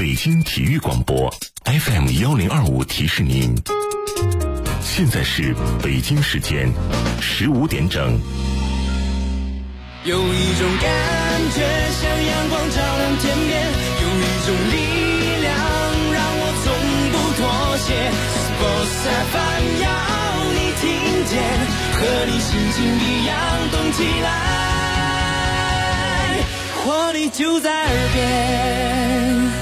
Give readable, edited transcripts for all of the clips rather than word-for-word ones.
北京体育广播 FM1025提示您，现在是北京时间15点整。 有一种感觉像阳光照亮天边，有一种力量让我从不妥协。Sports FM 要你听见，和你心情一样动起来，活力就在耳边。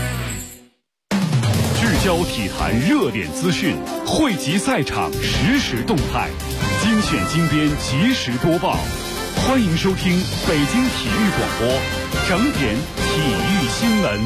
聚焦体坛热点资讯，汇集赛场实时动态，精选精编及时播报。欢迎收听北京体育广播整点体育新闻。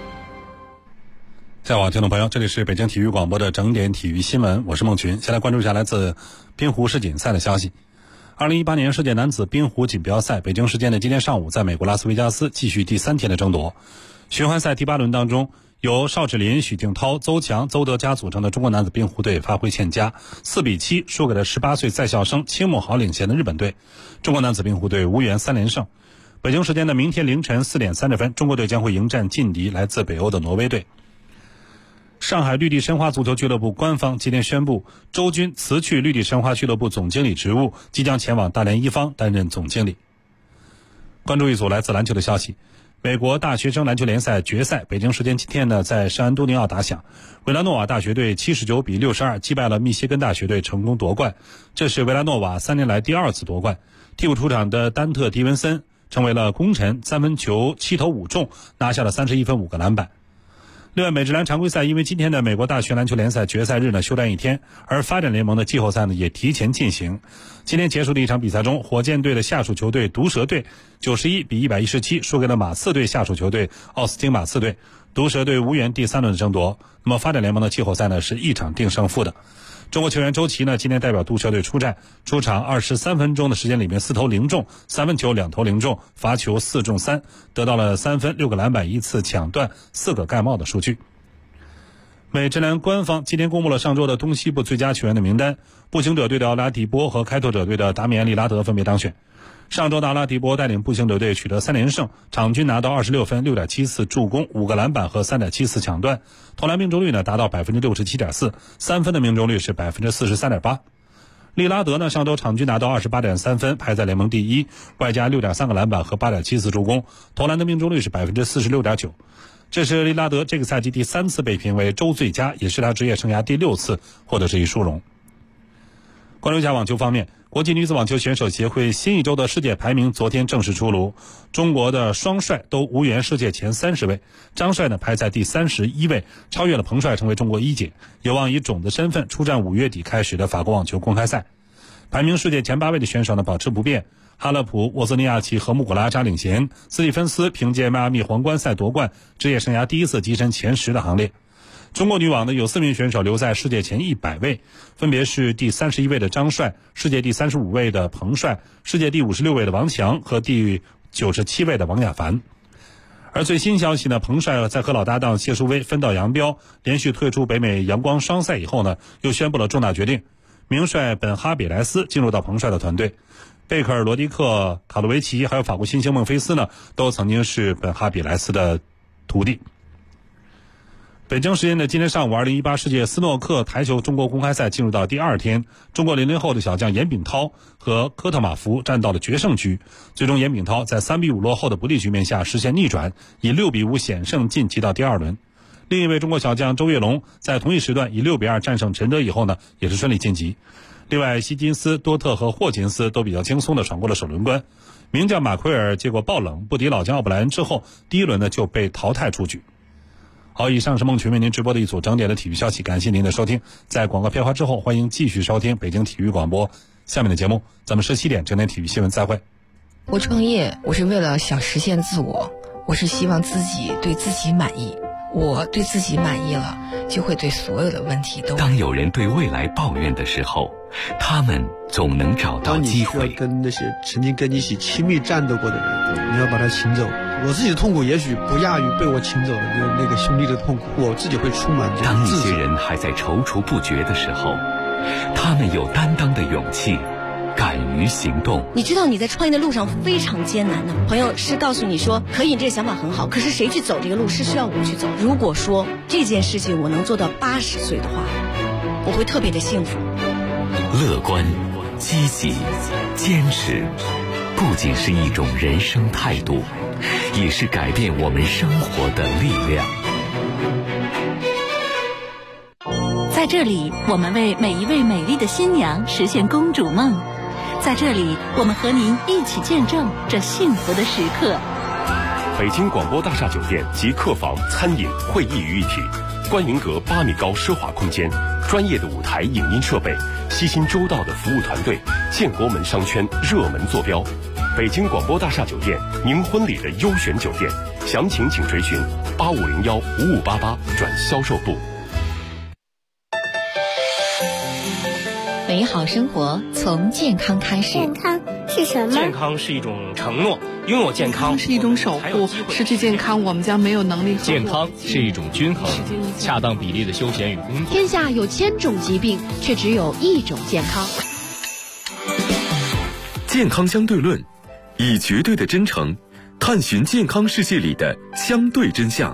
下午好，听众朋友，这里是北京体育广播的整点体育新闻，我是孟群。先来关注一下来自冰壶世锦赛的消息。2018年世界男子冰壶锦标赛，北京时间的今天上午，在美国拉斯维加斯继续第3天的争夺。循环赛第8轮当中，由邵志林、许敬涛、邹强、邹德佳组成的中国男子冰壶队发挥欠佳，4比7输给了18岁在校生青木豪领衔的日本队。中国男子冰壶队无缘3连胜。北京时间的明天凌晨4点30分，中国队将会迎战劲敌来自北欧的挪威队。上海绿地申花足球俱乐部官方今天宣布，周军辞去绿地申花俱乐部总经理职务，即将前往大连一方担任总经理。关注一组来自篮球的消息。美国大学生篮球联赛决赛，北京时间今天呢，在圣安东尼奥打响。维拉诺瓦大学队79比62击败了密歇根大学队，成功夺冠。这是维拉诺瓦3年来第2次夺冠。替补出场的丹特·迪文森成为了功臣，三分球7投5中，拿下了31分5个篮板。另外，美职篮常规赛因为今天的美国大学篮球联赛决赛日呢休战1天，而发展联盟的季后赛呢也提前进行。今天结束的一场比赛中，火箭队的下属球队毒蛇队91比117输给了马刺队下属球队奥斯汀马刺队，毒蛇队无缘第3轮的争夺。那么发展联盟的季后赛呢是一场定胜负的。中国球员周琦呢今天代表毒蛇队出战，出场23分钟的时间里面4投0中，3分球2投0中，罚球4中3，得到了3分6个篮板1次抢断4个盖帽的数据。美职篮官方今天公布了上周的东西部最佳球员的名单，步行者队的奥拉迪波和开拓者队的达米安·利拉德分别当选。上周的奥拉迪波带领步行者队取得3连胜，场均拿到26分、6.7次助攻、5个篮板和3.7次抢断，投篮命中率呢达到 67.4%， 三分的命中率是 43.8%。利拉德呢上周场均拿到 28.3 分，排在联盟第1，外加 6.3个篮板和 8.7次助攻，投篮的命中率是 46.9%。这是利拉德这个赛季第3次被评为周最佳，也是他职业生涯第6次获得这一殊荣。关注一下网球方面，国际女子网球选手协会新一周的世界排名昨天正式出炉，中国的双帅都无缘世界前30位，张帅呢排在第31位，超越了彭帅成为中国1姐，有望以种子身份出战5月底开始的法国网球公开赛。排名世界前8位的选手呢保持不变，哈勒普、沃兹尼亚奇和穆古拉扎领衔，斯蒂芬斯凭借迈阿密皇冠赛夺冠，职业生涯第1次跻身前10的行列。中国女网呢有4名选手留在世界前100位，分别是第31位的张帅，世界第35位的彭帅，世界第56位的王强和第97位的王雅凡。而最新消息呢，彭帅在和老搭档谢淑薇分道扬镳，连续退出北美阳光双赛以后呢，又宣布了重大决定，名帅本哈比莱斯进入到彭帅的团队。贝克尔、罗迪克、卡洛维奇还有法国新星孟菲斯呢，都曾经是本哈比莱斯的徒弟。北京时间的今天上午，2018世界斯诺克台球中国公开赛进入到第2天，中国00后的小将严炳涛和科特马福战到了决胜局，最终严炳涛在3比5落后的不利局面下实现逆转，以6比5险胜晋级到第2轮。另一位中国小将周跃龙在同一时段以6比2战胜陈德以后呢，也是顺利晋级。另外，希金斯、多特和霍金斯都比较轻松地闯过了首轮关。名将马奎尔结果爆冷不敌老将奥布莱恩之后，第1轮呢就被淘汰出局。好，以上是孟群为您直播的一组整点的体育消息，感谢您的收听。在广告片花之后，欢迎继续收听北京体育广播下面的节目，咱们17点整点体育新闻再会。 我创业，我是为了想实现自我，我是希望自己对自己满意。我对自己满意了，就会对所有的问题都。 当有人对未来抱怨的时候，他们总能找到机会。 当你需要跟那些曾经跟你一起亲密战斗过的人，你要把他请走。我自己的痛苦也许不亚于被我请走的那个兄弟的痛苦，我自己会充满这种当自责。 一些人还在踌躇不决的时候，他们有担当的勇气， 敢于行动。 你知道你在创业的路上非常艰难的，朋友是告诉你说可以，这个想法很好，可是谁去走这个路是需要我去走。如果说这件事情我能做到80岁的话，我会特别的幸福。 乐观、积极、坚持，不仅是一种人生态度，也是改变我们生活的力量。 在这里，我们为每一位美丽的新娘实现公主梦。在这里，我们和您一起见证这幸福的时刻。 北京广播大厦酒店集客房、餐饮、会议于一体，观云阁8米高奢华空间，专业的舞台影音设备，悉心周到的服务团队，建国门商圈热门坐标。北京广播大厦酒店，您婚礼的优选酒店，详情请垂询8501-5588转销售部。 美好生活从健康开始。 健康是什么？ 健康是一种承诺，拥有健康是一种守护，失去健康我们将没有能力。 健康是一种均衡，恰当比例的休闲与工作。 天下有1000种疾病，却只有1种健康。 健康相对论，以绝对的真诚探寻健康世界里的相对真相。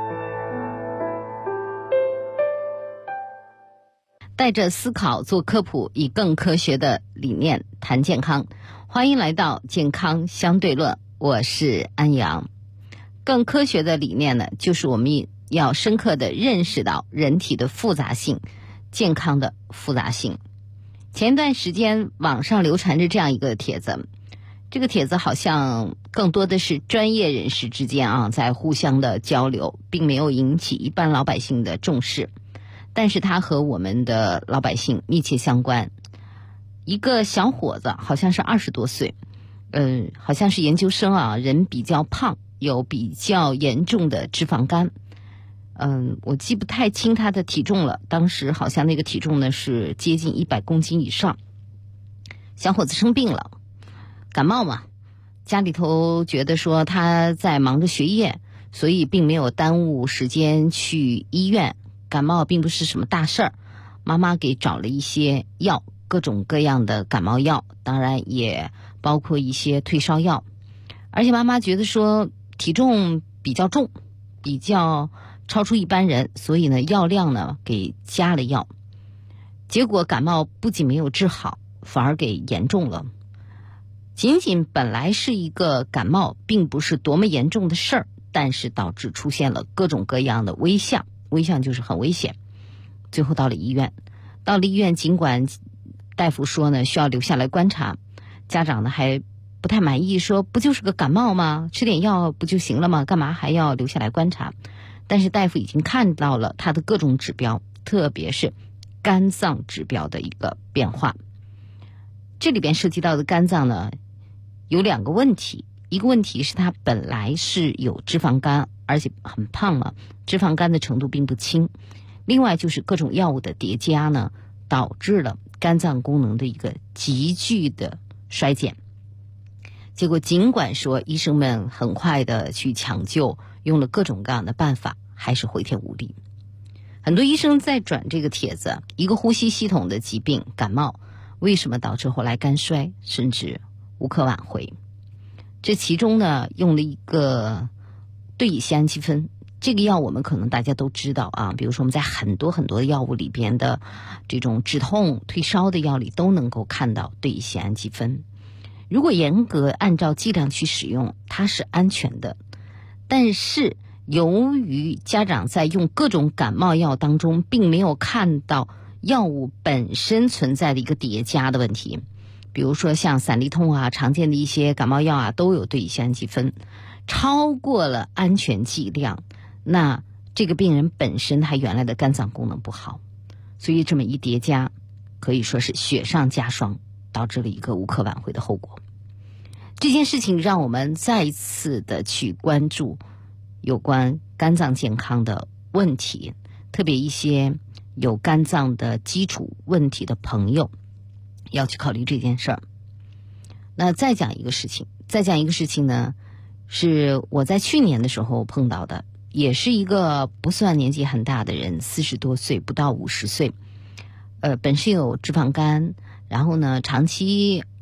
带着思考做科普，以更科学的理念谈健康。欢迎来到健康相对论，我是安阳。更科学的理念呢，就是我们要深刻地认识到人体的复杂性，健康的复杂性。前一段时间网上流传着这样一个帖子，这个帖子好像更多的是专业人士之间在互相的交流，并没有引起一般老百姓的重视。但是它和我们的老百姓密切相关。一个小伙子好像是20多岁，好像是研究生人比较胖，有比较严重的脂肪肝。我记不太清他的体重了，当时好像那个体重呢是接近100公斤以上。小伙子生病了，感冒嘛，家里头觉得说他在忙着学业，所以并没有耽误时间去医院。感冒并不是什么大事儿，妈妈给找了一些药，各种各样的感冒药，当然也包括一些退烧药。而且妈妈觉得说体重比较重，比较超出一般人，所以呢药量呢给加了药。结果感冒不仅没有治好，反而给严重了。仅仅本来是一个感冒，并不是多么严重的事儿，但是导致出现了各种各样的危象。危象就是很危险，最后到了医院。尽管大夫说呢需要留下来观察，家长呢还不太满意，说不就是个感冒吗？吃点药不就行了吗？干嘛还要留下来观察？但是大夫已经看到了他的各种指标，特别是肝脏指标的一个变化。这里边涉及到的肝脏呢有2个问题，一个问题是他本来是有脂肪肝，而且很胖嘛，脂肪肝的程度并不轻。另外就是各种药物的叠加呢，导致了肝脏功能的一个急剧的衰减。结果尽管说医生们很快的去抢救，用了各种各样的办法，还是回天无力。很多医生在转这个帖子，一个呼吸系统的疾病感冒，为什么导致后来肝衰，甚至无可挽回？这其中呢用了一个对乙酰氨基酚，这个药我们可能大家都知道比如说我们在很多很多药物里边的这种止痛退烧的药里都能够看到对乙酰氨基酚。如果严格按照剂量去使用，它是安全的。但是由于家长在用各种感冒药当中并没有看到药物本身存在的一个叠加的问题，比如说像散利痛常见的一些感冒药都有对乙酰氨基酚，超过了安全剂量，那这个病人本身他原来的肝脏功能不好，所以这么一叠加，可以说是雪上加霜，导致了一个无可挽回的后果。这件事情让我们再一次的去关注有关肝脏健康的问题，特别一些有肝脏的基础问题的朋友要去考虑这件事儿。那再讲一个事情呢，是我在去年的时候碰到的，也是一个不算年纪很大的人，40多岁，不到50岁，本身有脂肪肝，然后呢长期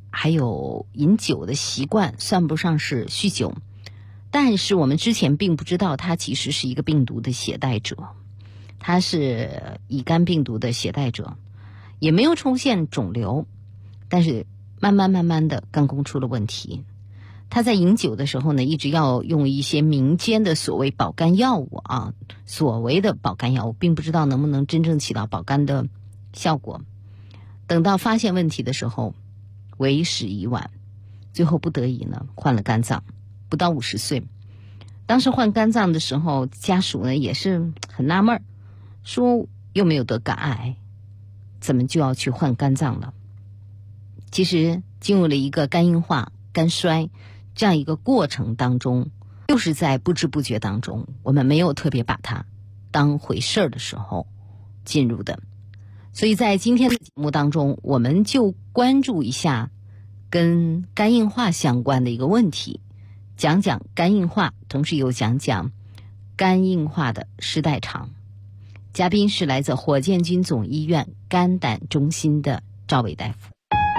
还有饮酒的习惯，算不上是酗酒。但是我们之前并不知道他其实是一个病毒的携带者，他是乙肝病毒的携带者，也没有出现肿瘤，但是慢慢的肝功出了问题。他在饮酒的时候呢，一直要用一些民间的所谓保肝药物啊，所谓的保肝药物，并不知道能不能真正起到保肝的效果。等到发现问题的时候，为时已晚，最后不得已呢换了肝脏，不到50岁。当时换肝脏的时候，家属呢也是很纳闷，说又没有得肝癌，怎么就要去换肝脏了？其实进入了一个肝硬化、肝衰这样一个过程当中，就是在不知不觉当中，我们没有特别把它当回事儿的时候进入的。所以在今天的节目当中，我们就关注一下跟肝硬化相关的一个问题，讲讲肝硬化，同时又讲讲肝硬化的失代偿。嘉宾是来自火箭军总医院肝胆中心的赵伟大夫。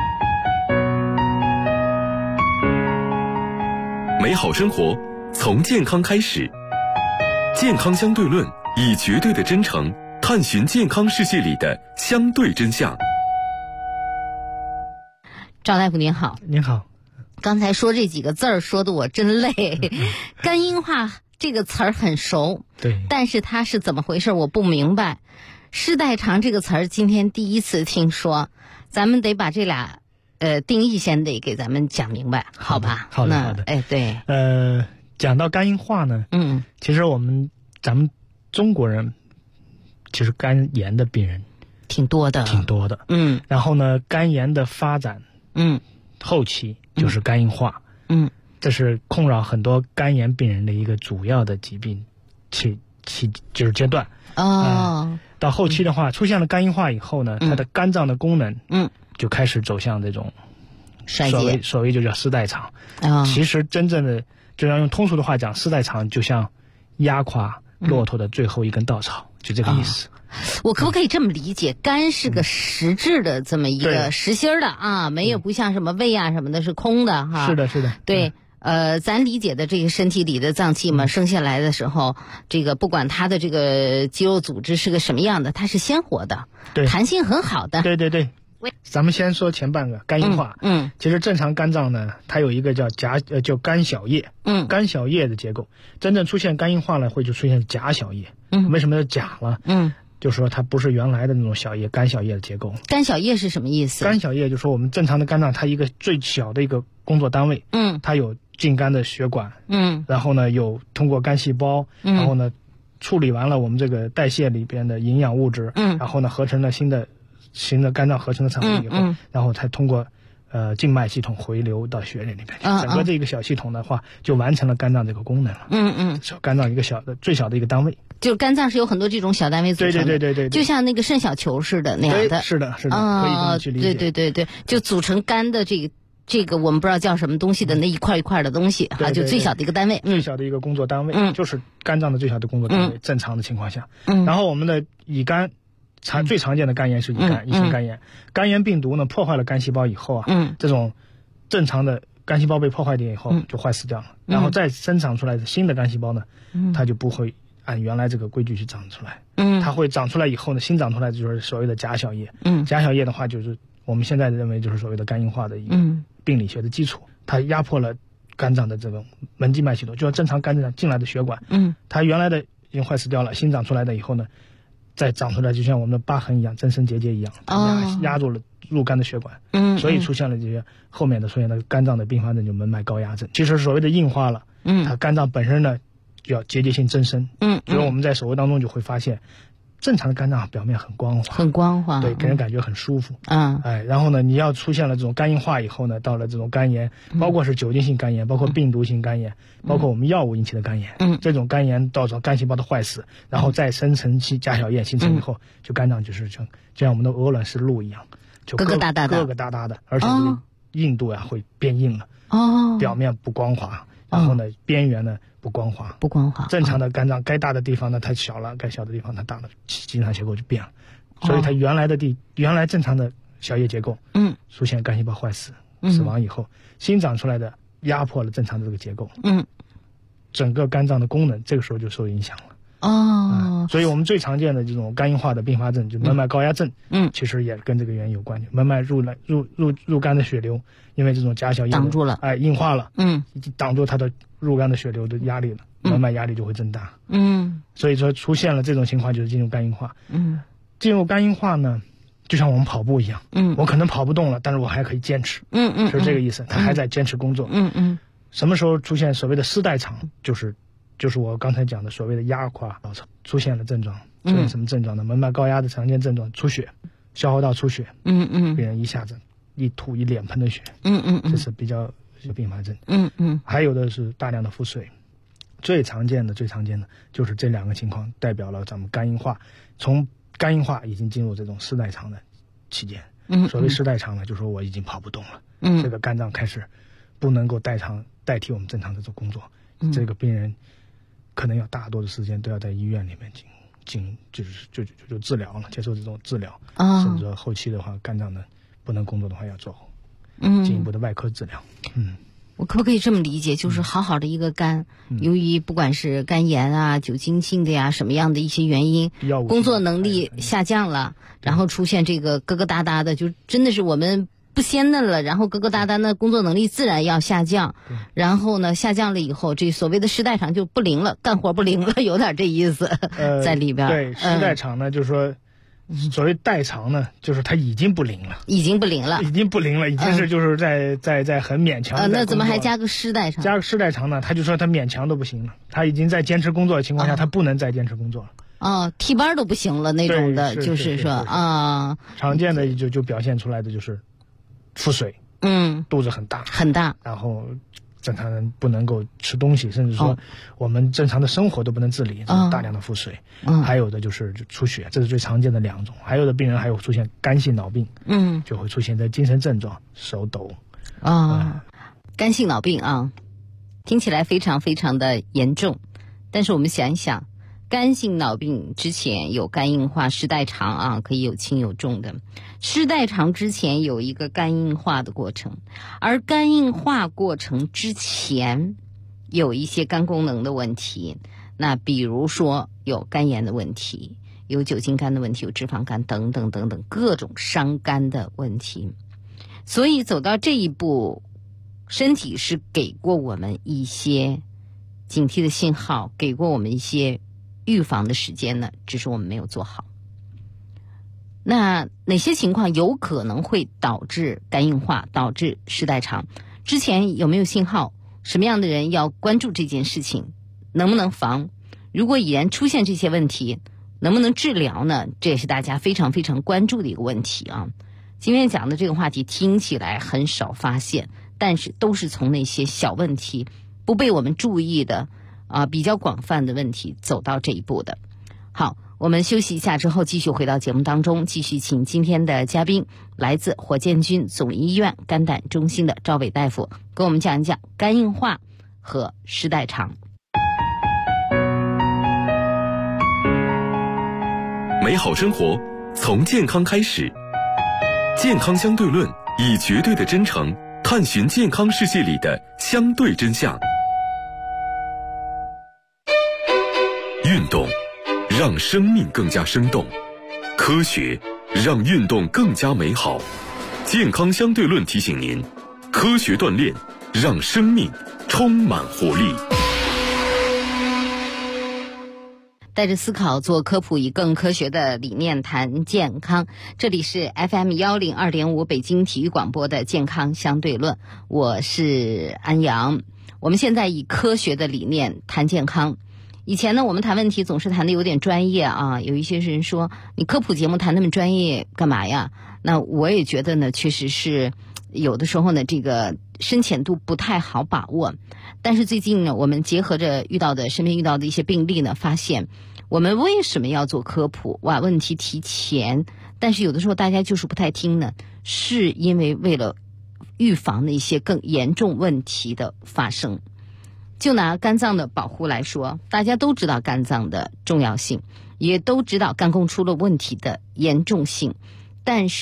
美好生活从健康开始，健康相对论，以绝对的真诚探寻健康世界里的相对真相。 赵大夫您好。 您好。 刚才说这几个字儿说的我真累。肝硬化这个词儿很熟， 对， 但是它是怎么回事我不明白。失代偿这个词儿今天第一次听说，咱们得把这俩定义先得给咱们讲明白，好吧？ 好的，好的。 哎，对。 讲到肝硬化呢，其实咱们中国人其实肝炎的病人挺多的， 然后呢，肝炎的发展，后期就是肝硬化，这是困扰很多肝炎病人的一个主要的疾病就是阶段。到后期的话，出现了肝硬化以后呢，它的肝脏的功能，就开始走向这种所谓就叫失代偿。其实真正的就要用通俗的话讲，失代偿就像压垮骆驼的最后一根稻草，就这个意思。 我可不可以这么理解？肝是个实质的这么一个实心的啊，没有不像什么胃啊什么的是空的哈。 是的，是的。 对，咱理解的这个身体里的脏器嘛，生下来的时候，这个不管它的这个肌肉组织是个什么样的，它是鲜活的， 对， 弹性很好的。 对对对。咱们先说前半个肝硬化。其实正常肝脏呢，它有一个叫肝小叶。肝小叶的结构，真正出现肝硬化呢，会就出现假小叶。为什么叫假了？就是说它不是原来的那种小叶，肝小叶的结构。 肝小叶是什么意思？ 肝小叶就是说我们正常的肝脏，它一个最小的一个工作单位。它有进肝的血管。然后呢，有通过肝细胞，然后呢，处理完了我们这个代谢里边的营养物质，然后呢，合成了新的肝脏合成的产物以后，然后才通过静脉系统回流到血液里面去。整个这个小系统的话，就完成了肝脏这个功能了。肝脏一个最小的一个单位。 就是肝脏是有很多这种小单位组成的。对，就像那个肾小球似的那样的。 是的，可以这么去理解。 对，就组成肝的这个我们不知道叫什么东西的那一块一块的东西啊，就最小的一个单位。 最小的一个工作单位，就是肝脏的最小的工作单位。正常的情况下，然后我们的乙肝。最常见的肝炎是乙型肝炎。肝炎病毒呢，破坏了肝细胞以后啊，这种正常的肝细胞被破坏掉以后就坏死掉了，然后再生长出来的新的肝细胞呢，它就不会按原来这个规矩去长出来。它会长出来以后呢，新长出来就是所谓的假小叶。假小叶的话，就是我们现在认为就是所谓的肝硬化的一个病理学的基础。它压迫了肝脏的这种门静脉系统，就是正常肝脏进来的血管，它原来的已经坏死掉了，新长出来的以后呢，再长出来就像我们的疤痕一样，增生结节一样，压住了入肝的血管。所以出现了这些后面的出现了肝脏的并发症，就门脉高压症。其实所谓的硬化了，它肝脏本身呢就要结节性增生。所以我们在手术当中就会发现，正常的肝脏表面很光滑，对，给人感觉很舒服。然后呢，你要出现了这种肝硬化以后呢，到了这种肝炎，包括是酒精性肝炎，包括病毒性肝炎，包括我们药物引起的肝炎。这种肝炎造成肝细胞的坏死，然后再生成假小叶形成以后，就肝脏就是就像我们的鹅卵石鹿一样，就疙疙瘩瘩的，而且这个硬度呀会变硬了。表面不光滑，然后呢，边缘呢不光滑。正常的肝脏该大的地方呢太小了，该小的地方它大了，经常结构就变了。所以它原来正常的小叶结构，出现肝细胞坏死， 死亡以后，新长出来的压迫了正常的这个结构，整个肝脏的功能这个时候就受影响了。所以我们最常见的这种肝硬化的并发症，就门脉高压症，其实也跟这个原因有关系。门脉入肝的血流，因为这种狭小液挡住了， 硬化了，挡住它的入肝的血流的压力了，门脉压力就会增大。所以说出现了这种情况，就是进入肝硬化。进入肝硬化呢，就像我们跑步一样，我可能跑不动了，但是我还可以坚持，是这个意思，他还在坚持工作。什么时候出现所谓的丝带长，就是我刚才讲的所谓的压垮脑侧出现了症状，出现什么症状呢？门脉高压的常见症状，出血，消化道出血，病人一下子一吐一脸盆的血，这是比较并发症。还有的是大量的腹水，最常见的就是这两个情况，代表了咱们肝硬化，从肝硬化已经进入这种丝带长的期间。所谓丝带长呢，就说我已经跑不动了，这个肝脏开始不能够代替我们正常的做工作，这个病人可能要大多的时间都要在医院里面就治疗了，接受这种治疗，甚至说后期的话，肝脏呢不能工作的话，要做进一步的外科治疗。 我可不可以这么理解，就是好好的一个肝，由于不管是肝炎啊、酒精性的呀、什么样的一些原因，工作能力下降了，然后出现这个疙疙瘩瘩的，就真的是我们不鲜嫩了，然后疙疙瘩瘩的工作能力自然要下降，然后呢下降了以后，这所谓的丝带长就不灵了，干活不灵了，有点这意思在里边。 对，丝带长呢，就是说所谓代偿呢，就是它已经不灵了，已经是就是在很勉强。 那怎么还加个丝带长？ 加个丝带长呢，他就说他勉强都不行了，他已经在坚持工作的情况下，他不能再坚持工作了。 替班都不行了那种的，就是说常见的就表现出来的就是腹水，肚子很大，然后正常人不能够吃东西，甚至说我们正常的生活都不能自理，大量的腹水。还有的就是出血，这是最常见的两种。还有的病人还有出现肝性脑病，就会出现在精神症状，手抖。 肝性脑病啊，听起来非常非常的严重，但是我们想一想，肝性脑病之前有肝硬化、丝带长啊，可以有轻有重的。丝带长之前有一个肝硬化的过程，而肝硬化过程之前有一些肝功能的问题，那比如说有肝炎的问题，有酒精肝的问题，有脂肪肝等等等等各种伤肝的问题。所以走到这一步，身体是给过我们一些警惕的信号，给过我们一些预防的时间呢，只是我们没有做好。那哪些情况有可能会导致肝硬化，导致丝带长？之前有没有信号？什么样的人要关注这件事情？能不能防？如果已然出现这些问题，能不能治疗呢？这也是大家非常非常关注的一个问题啊。今天讲的这个话题听起来很少发现，但是都是从那些小问题不被我们注意的比较广泛的问题走到这一步的。好，我们休息一下之后继续回到节目当中，继续请今天的嘉宾，来自火箭军总医院肝胆中心的赵伟大夫，跟我们讲一讲肝硬化和丝带长。 美好生活从健康开始，健康相对论以绝对的真诚探寻健康世界里的相对真相。运动让生命更加生动，科学让运动更加美好。健康相对论提醒您，科学锻炼让生命充满活力。 带着思考做科普，以更科学的理念谈健康。这里是 FM102.5 北京体育广播的健康相对论，我是安阳。我们现在以科学的理念谈健康。以前呢，我们谈问题总是谈的有点专业啊，有一些人说你科普节目谈那么专业干嘛呀？那我也觉得呢，确实是有的时候呢，这个深浅度不太好把握。但是最近呢，我们结合着身边遇到的一些病例呢，发现我们为什么要做科普，把问题提前，但是有的时候大家就是不太听呢，是因为为了预防的一些更严重问题的发生。就拿肝脏的保护来说，大家都知道肝脏的重要性，也都知道肝功出了问题的严重性，但是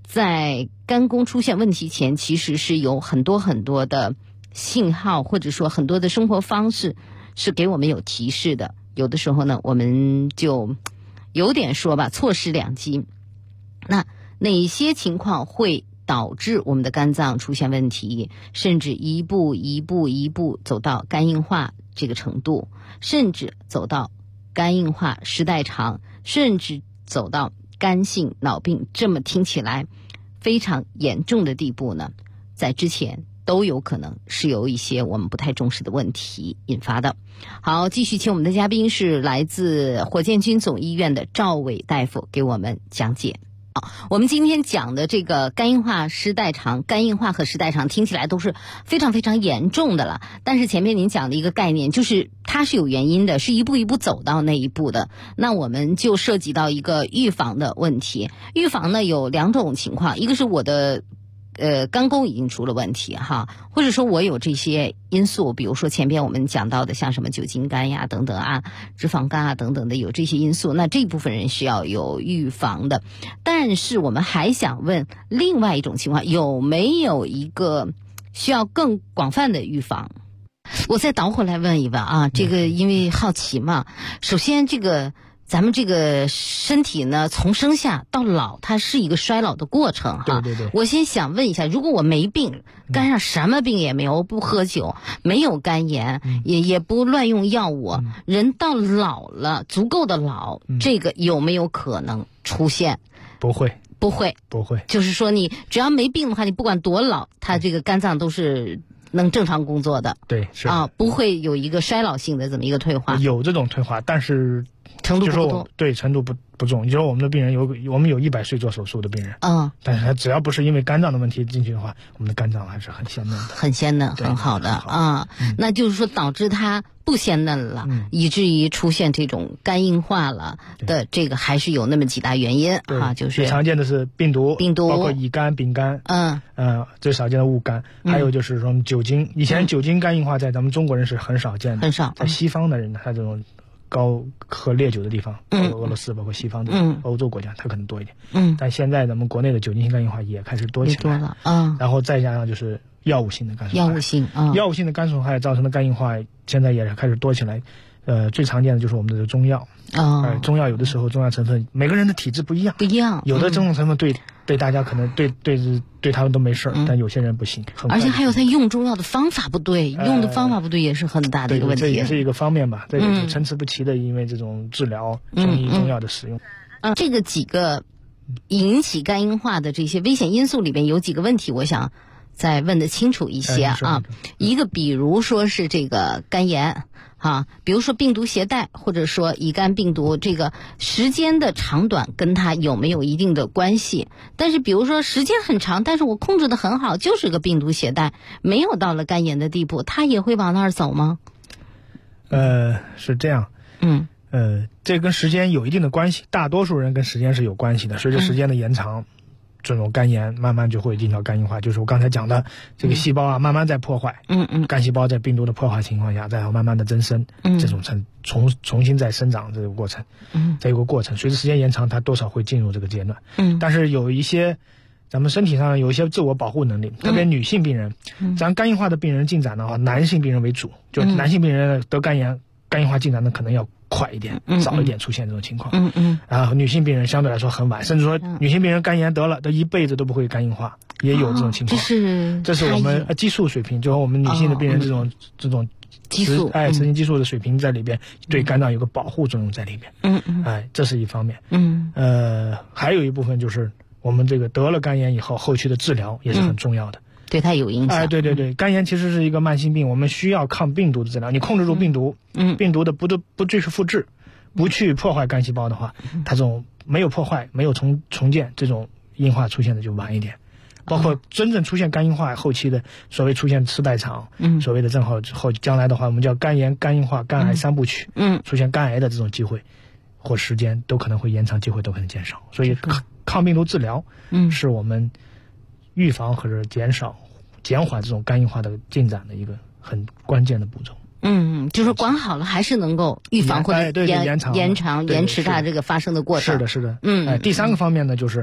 在肝功出现问题前，其实是有很多很多的信号，或者说很多的生活方式是给我们有提示的。有的时候呢，我们就有点说吧，错失良机。那哪些情况会导致我们的肝脏出现问题，甚至一步一步走到肝硬化这个程度，甚至走到肝硬化失代偿，甚至走到肝性脑病，这么听起来非常严重的地步呢？在之前都有可能是由一些我们不太重视的问题引发的。好，继续请我们的嘉宾是来自火箭军总医院的赵伟大夫给我们讲解。我们今天讲的这个肝硬化失代偿，肝硬化和失代偿听起来都是非常非常严重的了，但是前面您讲的一个概念就是它是有原因的，是一步一步走到那一步的。那我们就涉及到一个预防的问题。预防呢有两种情况，一个是我的肝功已经出了问题哈，或者说我有这些因素，比如说前边我们讲到的像什么酒精肝呀等等啊，脂肪肝啊等等的，有这些因素，那这部分人是要有预防的。但是我们还想问另外一种情况，有没有一个需要更广泛的预防？我再倒回来问一问啊，这个因为好奇嘛，首先这个咱们这个身体呢，从生下到老，它是一个衰老的过程哈。 对。 我先想问一下，如果我没病，肝上什么病也没有，不喝酒，没有肝炎，也不乱用药物，人到老了，足够的老，这个有没有可能出现？ 不会。 就是说，你只要没病的话，你不管多老，它这个肝脏都是能正常工作的。 对，是啊，不会有一个衰老性的这么一个退化。 有这种退化，但是程度不重。 对，程度不重。你说我们的病人我们有100岁做手术的病人，但是他只要不是因为肝脏的问题进去的话，我们的肝脏还是很鲜嫩的， 很鲜嫩，很好的啊。那就是说导致它不鲜嫩了，以至于出现这种肝硬化了的，这个还是有那么几大原因啊，就是最常见的是病毒，包括乙肝、丙肝，最少见的戊肝，还有就是说酒精。以前酒精肝硬化在咱们中国人是很少见的， 很少。 在西方的人呢，他这种高喝烈酒的地方，包括俄罗斯，包括西方的欧洲国家，它可能多一点。但现在咱们国内的酒精性肝硬化也开始多起来了。然后再加上就是药物性的肝损害，药物性的肝损害造成的肝硬化，现在也开始多起来。最常见的就是我们的中药。中药有的时候中药成分，每个人的体质不一样，有的这种成分对大家可能对他们都没事，但有些人不行。 而且还有他用中药的方法不对，用的方法不对也是很大的一个问题。 这也是一个方面吧，这也是参差不齐的，因为这种治疗中医中药的使用。 这个几个引起肝硬化的这些危险因素里边有几个问题，我想再问得清楚一些啊。一个比如说是这个肝炎。比如说病毒携带，或者说乙肝病毒，这个时间的长短跟它有没有一定的关系？但是比如说时间很长，但是我控制得很好，就是个病毒携带，没有到了肝炎的地步，它也会往那儿走吗？ 是这样。这跟时间有一定的关系，大多数人跟时间是有关系的。随着时间的延长，这种肝炎慢慢就会进到肝硬化，就是我刚才讲的这个细胞啊，慢慢在破坏。肝细胞在病毒的破坏情况下，再慢慢的增生，这种重新再生长这个过程，这有个过程。随着时间延长，它多少会进入这个阶段。但是有一些咱们身体上有一些自我保护能力，特别女性病人，咱肝硬化的病人进展的话，男性病人为主，就男性病人得肝炎、肝硬化进展的可能要快一点，早一点出现这种情况。然后女性病人相对来说很晚，甚至说女性病人肝炎得了，都一辈子都不会肝硬化，也有这种情况。这是我们激素水平，就是我们女性的病人这种激素， 雌性激素的水平在里边，对肝脏有个保护作用在里边。这是一方面。还有一部分就是我们这个得了肝炎以后，后期的治疗也是很重要的。 对它有影响。 对，肝炎其实是一个慢性病，我们需要抗病毒的治疗。你控制住病毒，病毒的不继续复制，不去破坏肝细胞的话，它这种没有破坏、没有重建，这种硬化出现的就晚一点。包括真正出现肝硬化后期的所谓出现失代偿，所谓的正好将来的话，我们叫肝炎、肝硬化、肝癌3部曲，出现肝癌的这种机会或时间都可能会延长，机会都可能减少。所以抗病毒治疗是我们预防或者减缓这种肝硬化的进展的一个很关键的步骤。 就是管好了还是能够预防或者延迟它这个发生的过程。 是的。第三个方面呢，就是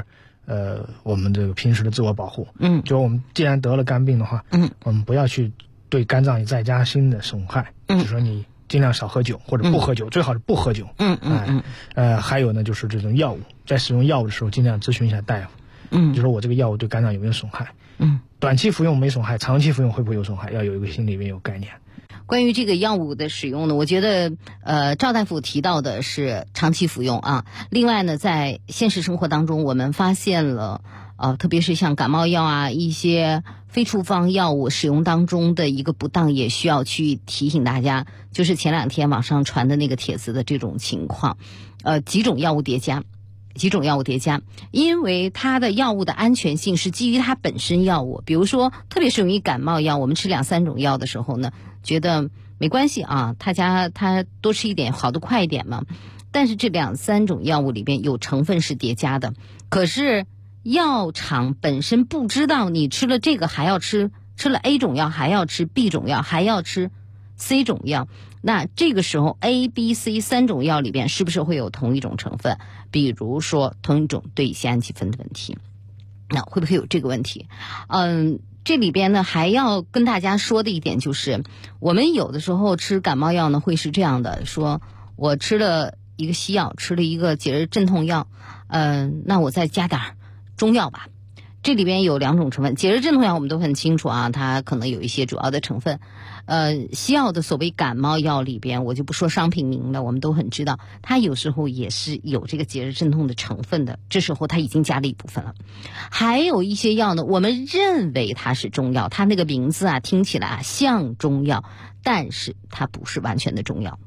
我们这个平时的自我保护。 就我们既然得了肝病的话，我们不要去对肝脏再加新的损害。就是说你尽量少喝酒或者不喝酒，最好是不喝酒。还有呢，就是这种药物，在使用药物的时候，尽量咨询一下大夫。就说我这个药物对肝脏有没有损害？短期服用没损害，长期服用会不会有损害？要有一个心里面有概念。 关于这个药物的使用呢，我觉得赵大夫提到的是长期服用啊。另外呢，在现实生活当中，我们发现了特别是像感冒药啊，一些非处方药物使用当中的一个不当，也需要去提醒大家，就是前2天网上传的那个帖子的这种情况，几种药物叠加，因为它的药物的安全性是基于它本身药物。比如说特别是用于感冒药，我们吃2-3种药的时候呢，觉得没关系啊，它多吃一点好得快一点嘛。但是这2-3种药物里边有成分是叠加的，可是药厂本身不知道你吃了这个还要吃了 A 种药还要吃 B 种药还要吃 C 种药，那这个时候 A、B、C 3种药里边是不是会有同一种成分？比如说同一种对乙酰氨基酚的问题，那会不会有这个问题？这里边呢还要跟大家说的一点就是，我们有的时候吃感冒药呢会是这样的，说我吃了一个西药，吃了一个解热镇痛药，那我再加点中药吧。这里边有2种成分，解热镇痛药我们都很清楚啊，它可能有一些主要的成分。西药的所谓感冒药里边，我就不说商品名了，我们都很知道，它有时候也是有这个解热镇痛的成分的，这时候它已经加了一部分了。还有一些药呢，我们认为它是中药，它那个名字啊听起来像中药，但是它不是完全的中药。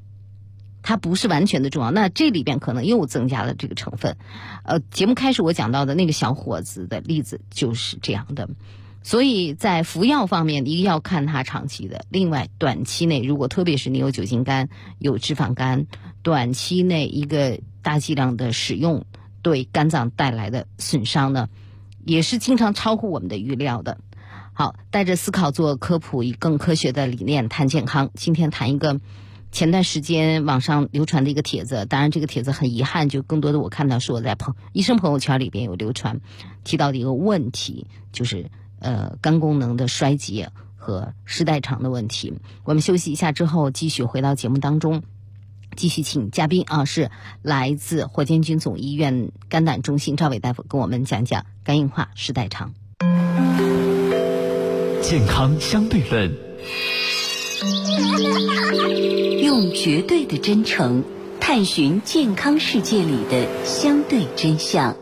那这里边可能又增加了这个成分。节目开始我讲到的那个小伙子的例子就是这样的。所以在服药方面，一个要看它长期的，另外短期内如果特别是你有酒精肝有脂肪肝，短期内一个大剂量的使用对肝脏带来的损伤呢，也是经常超乎我们的预料的。好，带着思考做科普，以更科学的理念谈健康。今天谈一个前段时间网上流传的一个帖子，当然这个帖子很遗憾，就更多的我看到是我在医生朋友圈里边有流传提到的一个问题，就是肝功能的衰竭和失代偿的问题。我们休息一下之后继续回到节目当中，继续请嘉宾是来自火箭军总医院肝胆中心赵伟大夫跟我们讲讲肝硬化失代偿。 健康相对论， 用绝对的真诚探寻健康世界里的相对真相。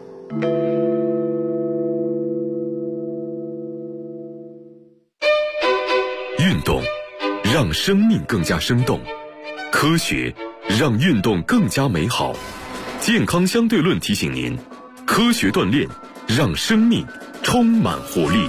运动让生命更加生动，科学让运动更加美好。健康相对论提醒您，科学锻炼让生命充满活力。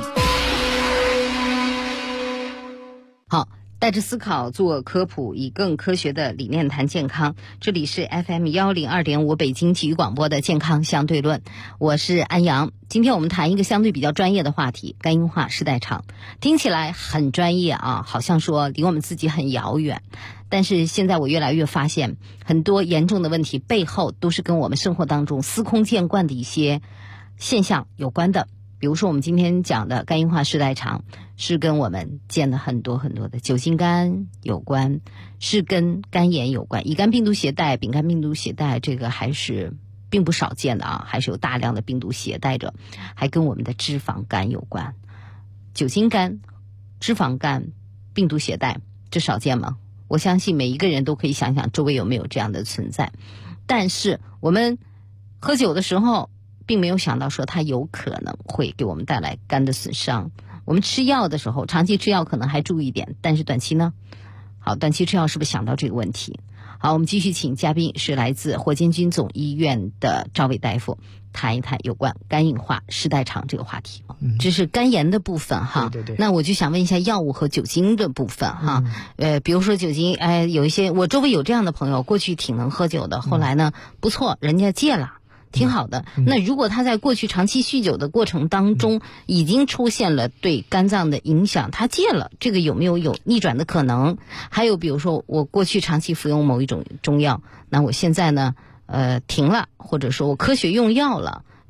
好，带着思考做科普，以更科学的理念谈健康。这里是 FM102.5 北京体育广播的健康相对论，我是安阳。今天我们谈一个相对比较专业的话题，肝硬化失代偿。听起来很专业啊，好像说离我们自己很遥远。但是现在我越来越发现，很多严重的问题背后都是跟我们生活当中司空见惯的一些现象有关的。比如说我们今天讲的肝硬化失代偿，是跟我们见的很多的酒精肝有关，是跟肝炎有关。乙肝病毒携带、丙肝病毒携带，这个还是并不少见的啊，还是有大量的病毒携带者，还跟我们的脂肪肝有关。酒精肝、脂肪肝、病毒携带，这少见吗？我相信每一个人都可以想想周围有没有这样的存在。但是我们喝酒的时候并没有想到说它有可能会给我们带来肝的损伤。我们吃药的时候，长期吃药可能还注意一点，但是短期呢？好，短期吃药是不是想到这个问题？好，我们继续请嘉宾是来自火箭军总医院的赵伟大夫，谈一谈有关肝硬化失代偿这个话题。这是肝炎的部分哈。 对。 那我就想问一下药物和酒精的部分哈。比如说酒精，有一些我周围有这样的朋友，过去挺能喝酒的，后来呢不错，人家戒了。挺好的。那如果他在过去长期酗酒的过程当中已经出现了对肝脏的影响，他戒了，这个有没有逆转的可能？还有比如说我过去长期服用某一种中药，那我现在呢停了，或者说我科学用药了，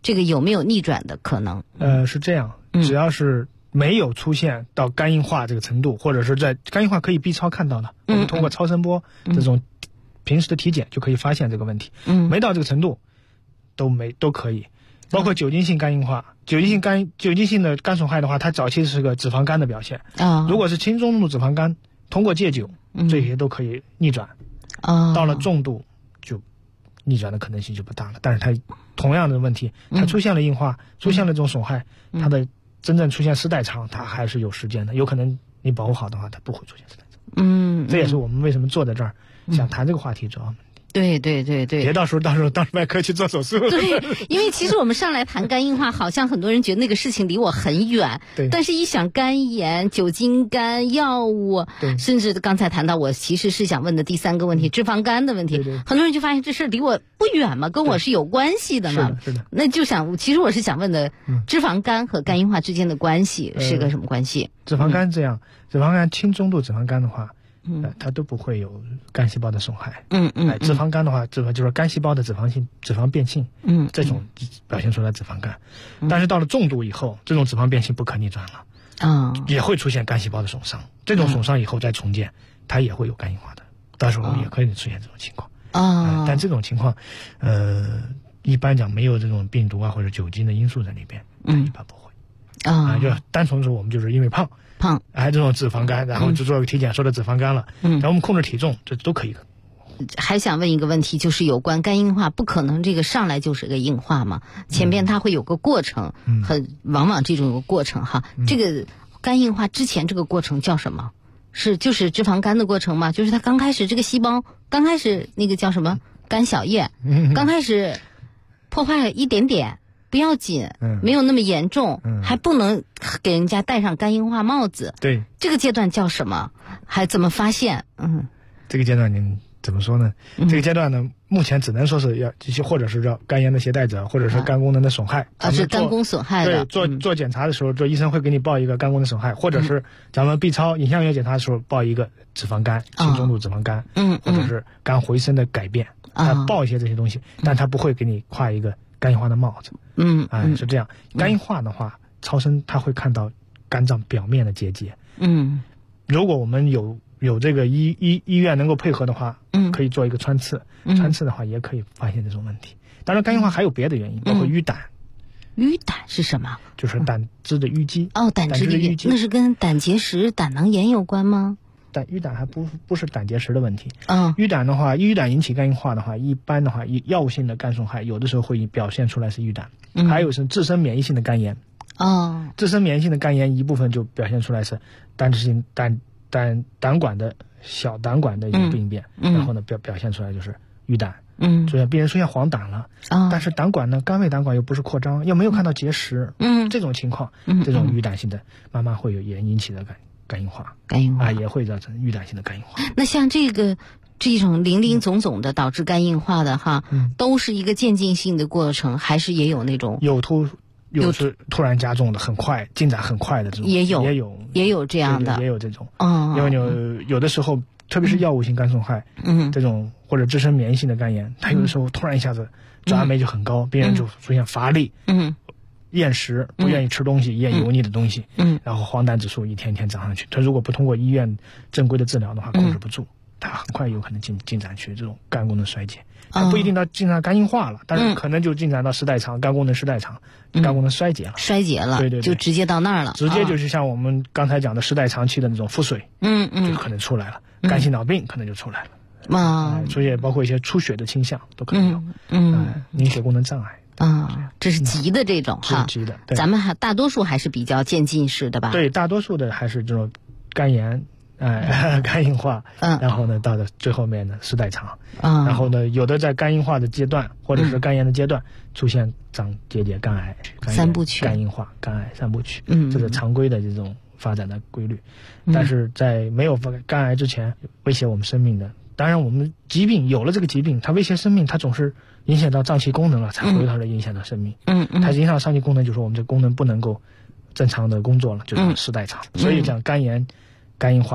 这个有没有逆转的可能？ 是这样，只要是没有出现到肝硬化这个程度，或者是在肝硬化可以 B 超看到的，我们通过超声波这种平时的体检就可以发现这个问题。没到这个程度，都可以。包括酒精性肝硬化，酒精性的肝损害的话，它早期是个脂肪肝的表现。如果是轻中度脂肪肝，通过戒酒，这些都可以逆转。到了重度，就逆转的可能性就不大了。但是它同样的问题，它出现了硬化，出现了这种损害，它的真正出现失代偿，它还是有时间的。有可能你保护好的话，它不会出现失代偿。这也是我们为什么坐在这儿想谈这个话题主要。 对， 别到时候外科去做手术。 对，因为其实我们上来谈肝硬化，好像很多人觉得那个事情离我很远。 对。 但是一想肝炎、酒精肝、药物，甚至刚才谈到我其实是想问的第3个问题，脂肪肝的问题，很多人就发现这事离我不远嘛，跟我是有关系的嘛。 是的。 那就其实我是想问的，脂肪肝和肝硬化之间的关系是个什么关系？ 脂肪肝这样，脂肪肝轻中度脂肪肝的话。它都不会有肝细胞的损害。脂肪肝的话，就是肝细胞的脂肪变性。这种表现出来脂肪肝。但是到了重度以后，这种脂肪变性不可逆转了。也会出现肝细胞的损伤。这种损伤以后再重建，它也会有肝硬化的，到时候也可以出现这种情况。但这种情况，一般讲没有这种病毒或者酒精的因素在里边，一般不会。就单纯说我们就是因为胖，这种脂肪肝，然后就做个体检说的脂肪肝了，然后我们控制体重，这都可以。 还想问一个问题，就是有关肝硬化，不可能这个上来就是个硬化嘛？前边它会有个过程，往往这种有个过程哈。这个肝硬化之前这个过程叫什么？就是脂肪肝的过程吗？就是它刚开始这个细胞刚开始那个叫什么肝小叶，刚开始破坏一点点。不要紧，没有那么严重，还不能给人家戴上肝硬化帽子。 对， 这个阶段叫什么？还怎么发现？ 这个阶段你怎么说呢？这个阶段呢，目前只能说是要或者是叫肝炎的携带者，或者是肝功能的损害。 是肝功损害的。 对，做检查的时候，医生会给你报一个肝功能损害，或者是咱们 B 超影像学检查的时候报一个脂肪肝、轻中度脂肪肝，或者是肝回声的改变，他报一些这些东西，但他不会给你挂一个肝硬化的帽子。是这样。肝硬化的话，超声它会看到肝脏表面的结节。如果我们有这个医院能够配合的话，可以做一个穿刺。穿刺的话也可以发现这种问题。当然，肝硬化还有别的原因，包括淤胆。 淤胆是什么？ 就是胆汁的淤积。 胆汁的淤积，那是跟胆结石、胆囊炎有关吗？ 淤胆还不是胆结石的问题。淤胆的话，淤胆引起肝硬化的话，一般的话，药物性的肝损害有的时候会表现出来是淤胆。还有是自身免疫性的肝炎。自身免疫性的肝炎一部分就表现出来是单次性胆管的小胆管的一个病变，然后呢表现出来就是淤胆。病人出现黄疸了，但是胆管呢，肝胃胆管又不是扩张，又没有看到结石。这种情况，这种淤胆性的慢慢会有引起的肝硬化，也会造成淤胆性的肝硬化。 那像这种零零总总的导致肝硬化的都是一个渐进性的过程，还是也有那种有是突然加重的，很快进展很快的这种， 也有这样的， 也有这种。因为有的时候，特别是药物性肝损害，这种或者自身免疫性的肝炎，它有的时候突然一下子转氨酶就很高，病人就出现乏力，厌食，不愿意吃东西，厌油腻的东西，然后黄疸指数一天一天涨上去。他如果不通过医院正规的治疗的话，控制不住，他很快有可能进展去这种肝功能衰竭。它不一定到进展肝硬化了，但是可能就进展到失代偿、肝功能失代偿、肝功能衰竭了。对， 就直接到那儿了。 直接就是像我们刚才讲的失代偿期的那种腹水，就可能出来了，肝性脑病可能就出来了。所以包括一些出血的倾向都可能有，凝血功能障碍。 这是急的这种是急的。 咱们大多数还是比较渐进式的吧？ 对，大多数的还是这种肝炎。肝硬化，然后呢，到了最后面的失代偿，然后呢，有的在肝硬化的阶段或者是肝炎的阶段出现长结节肝癌、 三部曲、 肝硬化、肝癌三部曲，这是常规的这种发展的规律。但是在没有肝癌之前，威胁我们生命的，当然我们疾病有了这个疾病，它威胁生命，它总是影响到脏器功能了，才回头来影响到生命。它影响到脏器功能，就是我们这功能不能够正常的工作了，就是失代偿。所以讲肝炎、肝硬化、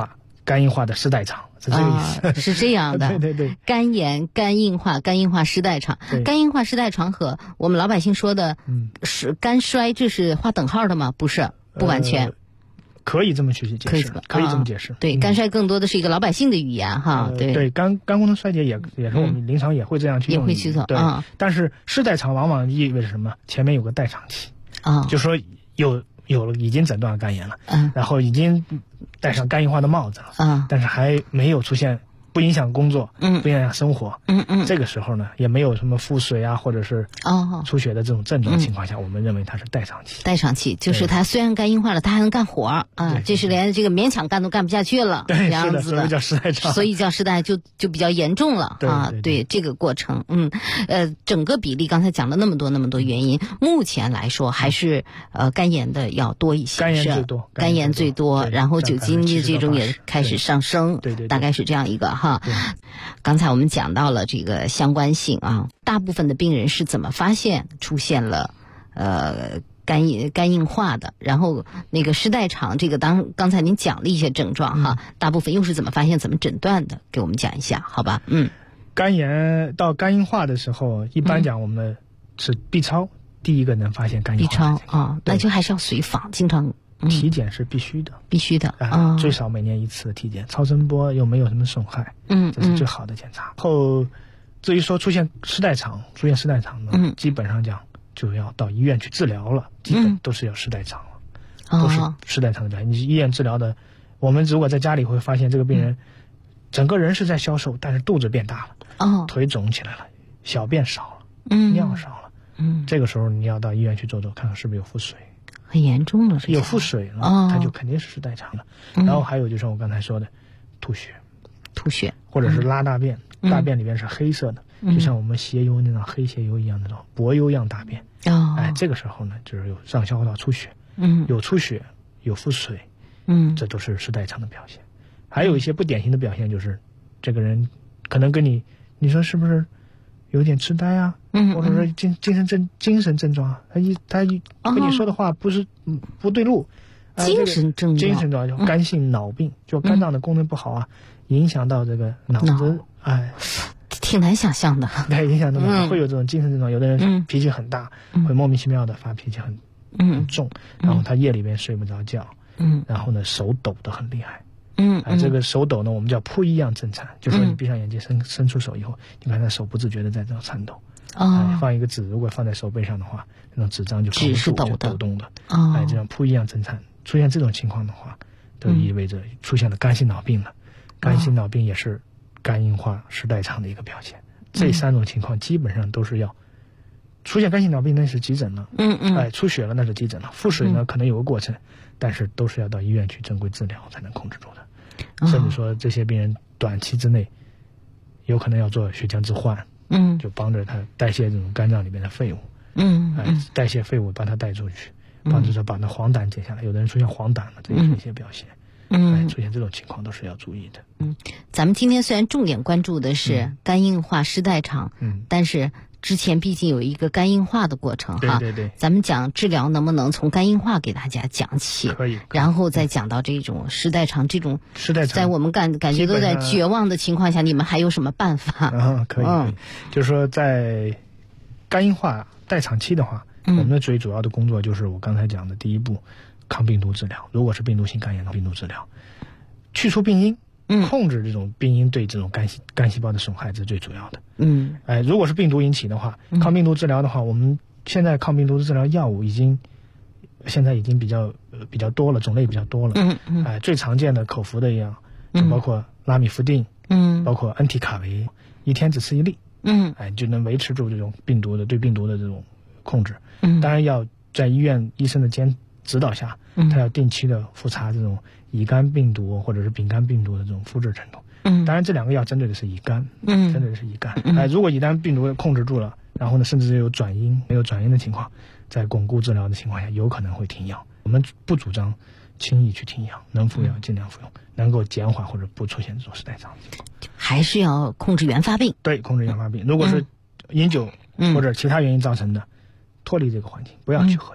肝硬化的失代偿，是这个意思。 是这样的。 对对对， 肝炎、肝硬化失代偿。肝硬化失代偿和我们老百姓说的是肝衰，这是划等号的吗？不是，不完全。 可以这么去解释，可以这么解释。 对，肝衰更多的是一个老百姓的语言哈。 对，肝功能衰竭也是我们临床也会这样去用， 也会去做。 对，但是失代偿往往意味着什么？前面有个代偿期就说有了已经诊断了肝炎了，然后已经戴上肝硬化的帽子了，但是还没有出现不影响工作，不影响生活，这个时候呢，也没有什么腹水啊，或者是出血的这种症状情况下，我们认为它是代偿期。 代偿期就是他虽然肝硬化了，他还能干活啊，这是连这个勉强干都干不下去了，这样子的， 所以叫失代偿， 所以叫失代就比较严重了啊。对这个过程，整个比例刚才讲了那么多原因，目前来说还是肝炎的要多一些，肝炎最多，然后酒精的这种也开始上升， 对， 大概是这样一个哈。刚才我们讲到了这个相关性啊，大部分的病人是怎么发现出现了肝硬化的，然后那个失代偿这个刚才您讲了一些症状哈，大部分又是怎么发现怎么诊断的，给我们讲一下好吧？ 肝炎到肝硬化的时候，一般讲我们是 B 超第一个能发现肝硬化。 B 超那就还是要随访，经常体检是必须的，最少每年1次体检，超声波又没有什么损害，这是最好的检查。后至于说出现失代偿呢，基本上讲就要到医院去治疗了，基本都是要失代偿了，都是失代偿的表现。你医院治疗的，我们如果在家里会发现这个病人整个人是在消瘦，但是肚子变大了，腿肿起来了，小便少了，尿少了，这个时候你要到医院去做看看是不是有腹水。 很严重了， 有腹水了，它就肯定是失代偿了。然后还有就是我刚才说的吐血，或者是拉大便，大便里边是黑色的，就像我们鞋油那种黑鞋油一样的那种柏油样大便。这个时候呢，就是有上消化道出血，有出血，有腹水，这都是失代偿的表现。还有一些不典型的表现，就是这个人可能跟你说是不是有点痴呆啊，或者说精神症状啊，他跟你说的话不对路， 精神症状就肝性脑病，就肝脏的功能不好啊，影响到这个脑子， 挺难想象的。 对，影响到会有这种精神症状，有的人脾气很大，会莫名其妙的发脾气很重，然后他夜里边睡不着觉，然后呢手抖得很厉害。这个手抖呢，我们叫扑一样震颤，就说你闭上眼睛伸出手以后，你看他手不自觉的在这样颤抖。放一个纸，如果放在手背上的话，那种纸张就纸是抖动的。这样扑一样震颤，出现这种情况的话，都意味着出现了肝性脑病了。肝性脑病也是肝硬化失代偿的一个表现。这3种情况基本上都是要出现肝性脑病，那是急诊了。出血了那是急诊了。腹水呢可能有个过程，但是都是要到医院去正规治疗才能控制住的。甚至说这些病人短期之内有可能要做血浆置换，就帮着他代谢这种肝脏里面的废物，代谢废物把它带出去，帮助他把那黄疸减下来。有的人出现黄疸了，这也是一些表现。出现这种情况都是要注意的。 咱们今天虽然重点关注的是肝硬化失代偿，但是之前毕竟有一个肝硬化的过程哈， 对， 咱们讲治疗能不能从肝硬化给大家讲起？ 可以， 然后再讲到这种失代偿，这种失代偿， 在我们感觉都在绝望的情况下，你们还有什么办法？ 可以，就是说在肝硬化代偿期的话，我们的最主要的工作就是我刚才讲的第一步，抗病毒治疗。如果是病毒性肝炎的病毒治疗，去除病因。控制这种病因对这种肝细胞的损害是最主要的。如果是病毒引起的话，抗病毒治疗的话，我们现在抗病毒的治疗药物现在已经比较多了，种类比较多了。最常见的口服的一样，就包括拉米夫定，包括恩替卡韦，1天只吃1粒，就能维持住这种对病毒的这种控制。当然要在医院医生的指导下，他要定期的复查这种乙肝病毒或者是丙肝病毒的这种复制程度。当然这2个药针对的是乙肝，如果乙肝病毒控制住了，然后呢甚至没有转阴的情况，在巩固治疗的情况下，有可能会停药。我们不主张轻易去停药，能服药尽量服用，能够减缓或者不出现这种失代偿的情况。 还是要控制原发病。 对，控制原发病。如果是饮酒或者其他原因造成的，脱离这个环境，不要去喝酒了。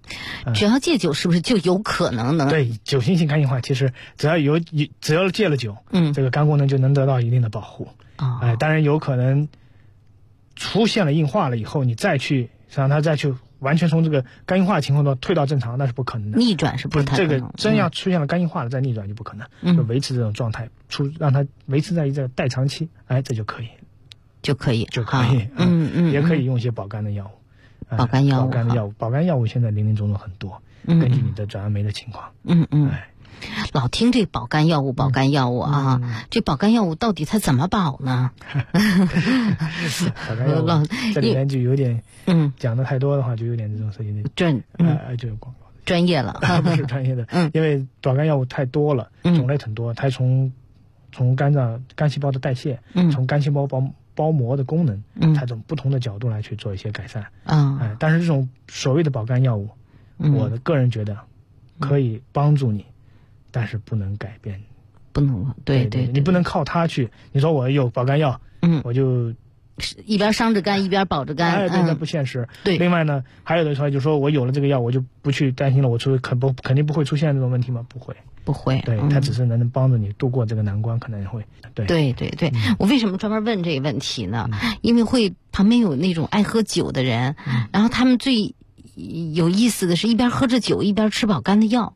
只要戒酒，是不是就有可能能？ 对，酒精性肝硬化其实只要戒了酒，这个肝功能就能得到一定的保护。当然有可能出现了硬化了以后，你再去让它再去完全从这个肝硬化的情况中退到正常，那是不可能的。 逆转是不太可能。 这个真要出现了肝硬化了再逆转就不可能。就维持这种状态，让它维持在一个代偿期，这就可以。 就可以。 也可以用一些保肝的药物。 保肝药物， 保肝药物现在林林总总很多，根据你的转氨酶的情况。 老听这保肝药物啊，这保肝药物到底它怎么保呢？ 保肝药物这里面就有点，讲的太多的话，就有点这种涉及的就有广告专业了， 不是专业的，因为保肝药物太多了，种类很多，它从肝细胞的代谢，从肝细胞包膜的功能，它从不同的角度来去做一些改善。但是这种所谓的保肝药物，我的个人觉得可以帮助你，但是不能改变。 不能，对， 你不能靠它去。你说我有保肝药，我就一边伤着肝一边保着肝， 对，那不现实。 对， 另外呢，还有的时候就说我有了这个药，我就不去担心了，我肯定不会出现这种问题吗？不会，对，它只是能帮助你度过这个难关，可能会。 对，我为什么专门问这个问题呢？因为旁边有那种爱喝酒的人，然后他们最有意思的是一边喝着酒一边吃保肝的药，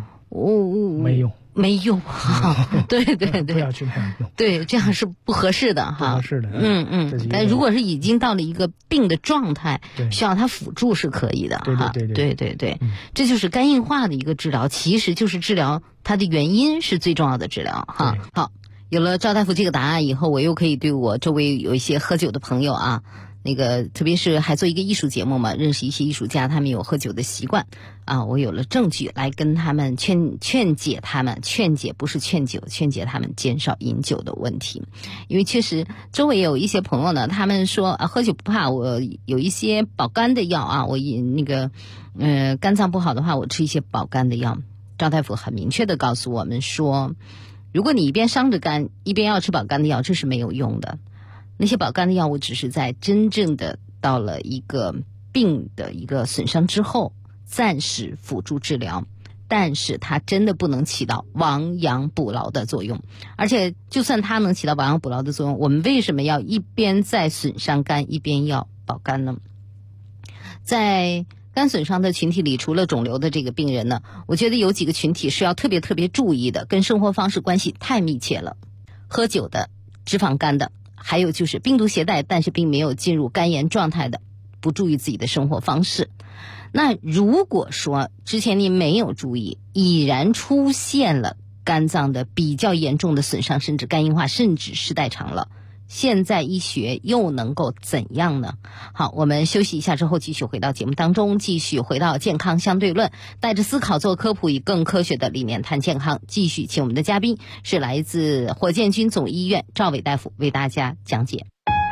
没用对， 不要去那样用， 对，这样是不合适的哈， 不合适的， 但如果是已经到了一个病的状态，需要它辅助是可以的哈，对，这就是肝硬化的一个治疗，其实就是治疗它的原因是最重要的治疗哈。好，有了赵大夫这个答案以后，我又可以对我周围有一些喝酒的朋友啊，特别是还做一个艺术节目嘛，认识一些艺术家，他们有喝酒的习惯啊，我有了证据来跟他们劝解他们，劝解不是劝酒，劝解他们减少饮酒的问题。因为确实周围有一些朋友呢，他们说喝酒不怕，我有一些保肝的药啊，我肝脏不好的话，我吃一些保肝的药。赵大夫很明确的告诉我们说，如果你一边伤着肝一边要吃保肝的药，这是没有用的。那些保肝的药物只是在真正的到了一个病的一个损伤之后暂时辅助治疗，但是它真的不能起到亡羊补牢的作用。而且就算它能起到亡羊补牢的作用，我们为什么要一边在损伤肝一边要保肝呢？在肝损伤的群体里，除了肿瘤的这个病人呢，我觉得有几个群体是要特别注意的，跟生活方式关系太密切了。喝酒的、脂肪肝的，还有就是病毒携带但是并没有进入肝炎状态的，不注意自己的生活方式。那如果说之前您没有注意，已然出现了肝脏的比较严重的损伤，甚至肝硬化，甚至失代偿了，现在医学又能够怎样呢？好，我们休息一下之后继续回到节目当中，继续回到健康相对论，带着思考做科普，以更科学的理念谈健康。继续请我们的嘉宾是来自火箭军总医院赵伟大夫为大家讲解。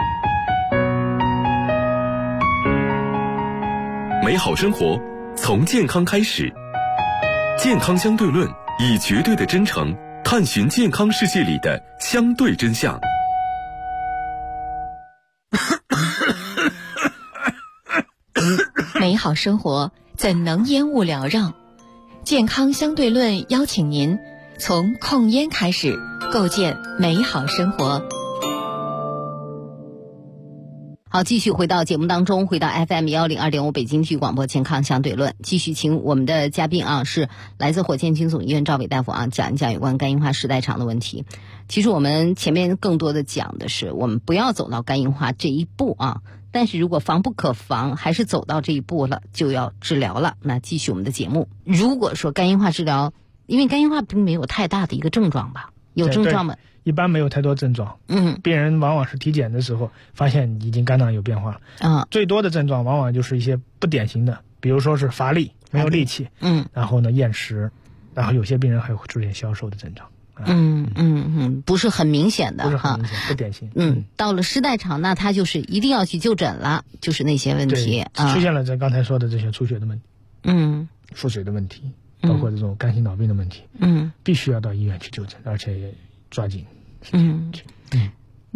美好生活从健康开始，健康相对论以绝对的真诚探寻健康世界里的相对真相。 美好生活怎能烟雾缭绕？健康相对论邀请您从控烟开始，构建美好生活。 好，继续回到节目当中，回到 FM102.5 北京体育广播健康相对论，继续请我们的嘉宾啊，是来自火箭军总医院赵伟大夫啊，讲一讲有关肝硬化失代偿的问题。其实我们前面更多的讲的是我们不要走到肝硬化这一步啊，但是如果防不可防，还是走到这一步了，就要治疗了。那继续我们的节目。如果说肝硬化治疗，因为肝硬化并没有太大的一个症状吧，有症状吗？ 一般没有太多症状，病人往往是体检的时候发现已经肝脏有变化了，最多的症状往往就是一些不典型的，比如说是乏力、没有力气，然后呢厌食，然后有些病人还会出现消瘦的症状， 不是很明显的， 不是很明显，不典型。 到了失代偿，那他就是一定要去就诊了，就是那些问题出现了咱刚才说的这些出血的问题，腹水的问题，包括这种肝心脑病的问题，必须要到医院去就诊，而且也抓紧。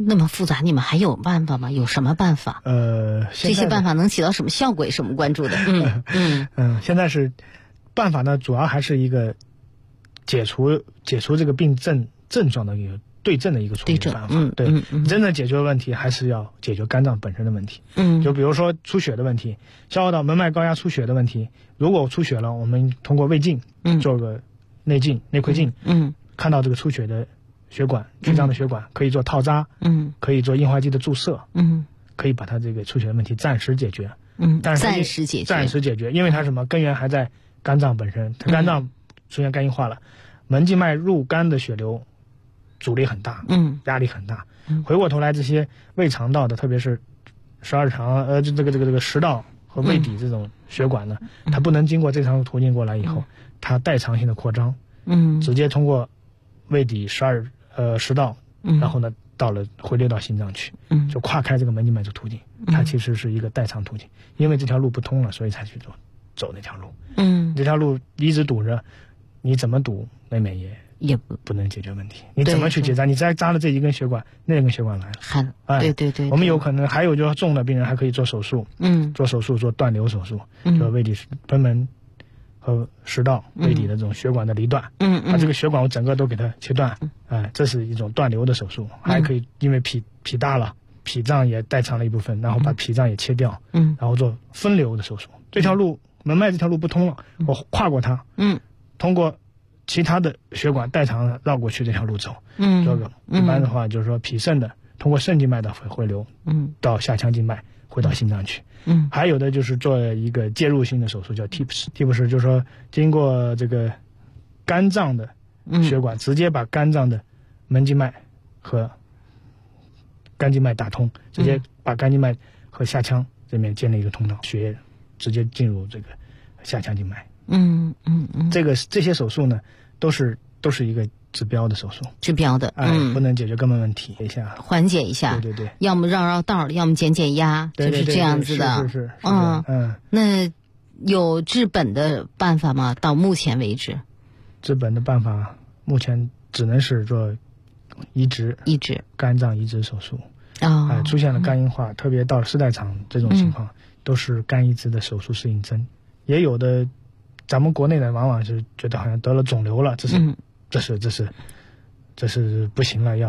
那么复杂，你们还有办法吗？有什么办法？这些办法能起到什么效果？是我们关注的。 现在是办法呢，主要还是一个解除这个病症状的一个对症的一个处理办法。对，真正解决问题还是要解决肝脏本身的问题。就比如说出血的问题，消化道门脉高压出血的问题，如果出血了，我们通过胃镜做个内窥镜，看到这个出血的血管、曲张的血管，可以做套扎，可以做硬化剂的注射，可以把它这个出血的问题暂时解决。但是暂时解决，因为它什么根源还在肝脏本身，它肝脏出现肝硬化了，门静脉入肝的血流阻力很大，压力很大。回过头来，这些胃肠道的，特别是十二肠这个食道和胃底这种血管呢，它不能经过正常的途径过来以后，它代偿性的扩张，直接通过胃底食道，然后呢回流到心脏去，就跨开这个门静脉这途径，它其实是一个代偿途径，因为这条路不通了，所以才去走那条路。这条路一直堵着，你怎么堵，妹妹也不能解决问题。你怎么去结扎？你再扎了这一根血管，那根血管来了。对，我们有可能还有就是重的病人还可以做手术，做断流手术，就胃底贲门和食道胃底的这种血管的离断，把这个血管我整个都给它切断，这是一种断流的手术。还可以因为脾大了，脾脏也代偿了一部分，然后把脾脏也切掉，然后做分流的手术。这条路门脉这条路不通了，我跨过它，通过其他的血管代偿的绕过去这条路走。这个一般的话就是说脾肾的通过肾静脉的回流，到下腔静脉回到心脏去。还有的就是做一个介入性的手术叫 TIPS 就是说经过这个肝脏的血管，直接把肝脏的门静脉和肝静脉打通，直接把肝静脉和下腔这边建立一个通道，血液直接进入这个下腔静脉。这些手术呢都是一个治标的手术， 治标的， 不能解决根本问题， 缓解一下， 对， 要么绕道，要么减压，就是这样子的。 是。 那有治本的办法吗？到目前为止， 治本的办法目前只能是做移植肝脏移植手术。出现了肝硬化，特别到了4代肠这种情况，都是肝移植的手术适应症。也有的咱们国内的往往是觉得好像得了肿瘤了，这是不行了，要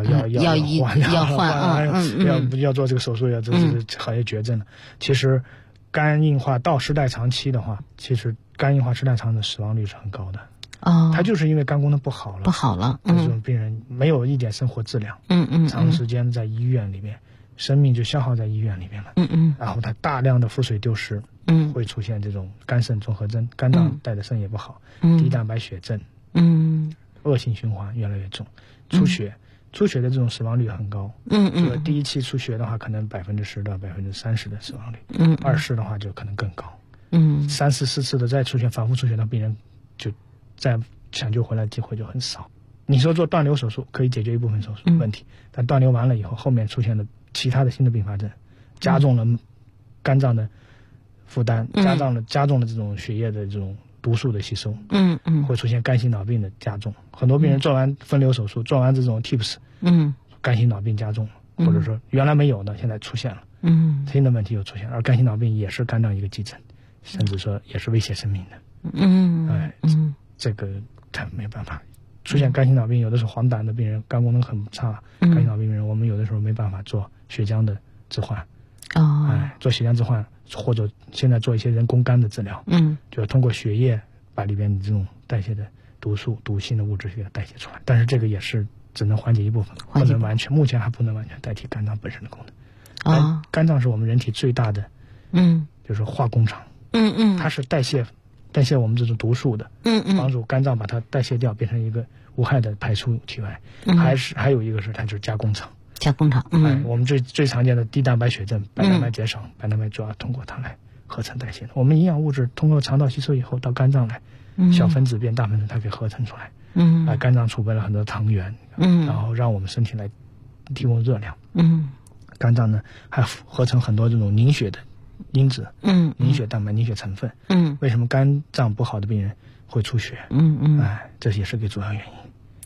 换，要做这个手术，这是好些绝症了。其实肝硬化到10代肠期的话，其实肝硬化10代肠的死亡率是很高的。它就是因为肝功能不好了，这种病人没有一点生活质量，长时间在医院里面，生命就消耗在医院里面了。然后他大量的腹水丢失，会出现这种肝肾综合征，肝脏带的肾也不好，低蛋白血症，恶性循环越来越重。出血的这种死亡率很高，这个第一期出血的话，可能10%到30%的死亡率，2次的话就可能更高，3次4次的再出现反复出血的病人，就再抢救回来机会就很少。你说做断流手术可以解决一部分手术问题，但断流完了以后，后面出现了其他的新的并发症，加重了肝脏的负担，加重了这种血液的这种毒素的吸收，会出现肝心脑病的加重。很多病人做完分流手术，做完这种 TIPS，肝心脑病加重，或者说原来没有的现在出现了，新的问题又出现了。而肝心脑病也是肝脏一个急诊，甚至说也是威胁生命的。这个他没办法。出现肝心脑病，有的是黄疸的病人，肝功能很差，肝心脑病人，我们有的时候没办法做血浆的置换，做血浆置换，或者现在做一些人工肝的治疗，就是通过血液把里边的这种代谢的毒素、毒性的物质给它代谢出来。但是这个也是只能缓解一部分，不能完全，目前还不能完全代替肝脏本身的功能。肝脏是我们人体最大的，就是化工厂，它是代谢我们这种毒素的，帮助肝脏把它代谢掉，变成一个无害的排出体外。还有一个是它就是加工厂。我们最常见的低蛋白血症、白蛋白减少，白蛋白主要通过它来合成代谢的。我们营养物质通过肠道吸收以后到肝脏来，小分子变大分子，它可以合成出来。肝脏储备了很多糖原，然后让我们身体来提供热量。肝脏呢还合成很多这种凝血的因子，凝血蛋白、凝血成分。为什么肝脏不好的病人会出血？这也是个主要原因。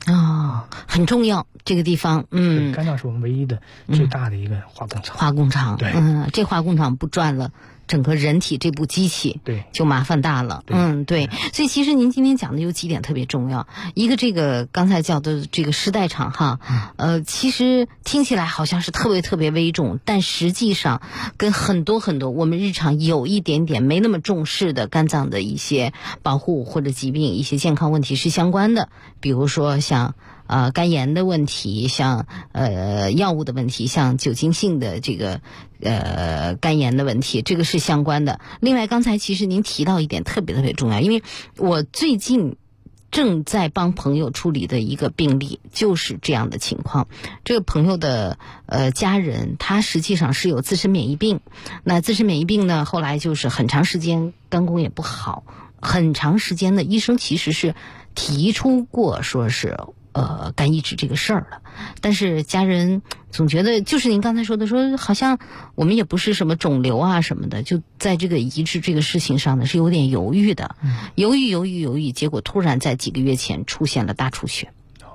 很重要这个地方。 肝脏是我们唯一的最大的一个化工厂。 化工厂， 对， 这化工厂不转了，整个人体这部机器对就麻烦大了。对。所以其实您今天讲的有几点特别重要，一个这个刚才叫的这个时代场哈，其实听起来好像是特别特别危重，但实际上跟很多我们日常有一点点没那么重视的肝脏的一些保护或者疾病、一些健康问题是相关的，比如说像肝炎的问题，像药物的问题，像酒精性的这个肝炎的问题，这个是相关的。另外刚才其实您提到一点特别特别重要，因为我最近正在帮朋友处理的一个病例就是这样的情况。这个朋友的家人他实际上是有自身免疫病，那自身免疫病呢后来就是很长时间肝功也不好，很长时间的医生其实是提出过说是肝移植这个事儿了，但是家人总觉得就是您刚才说的，说好像我们也不是什么肿瘤啊什么的，就在这个移植这个事情上呢是有点犹豫的，犹豫，结果突然在几个月前出现了大出血，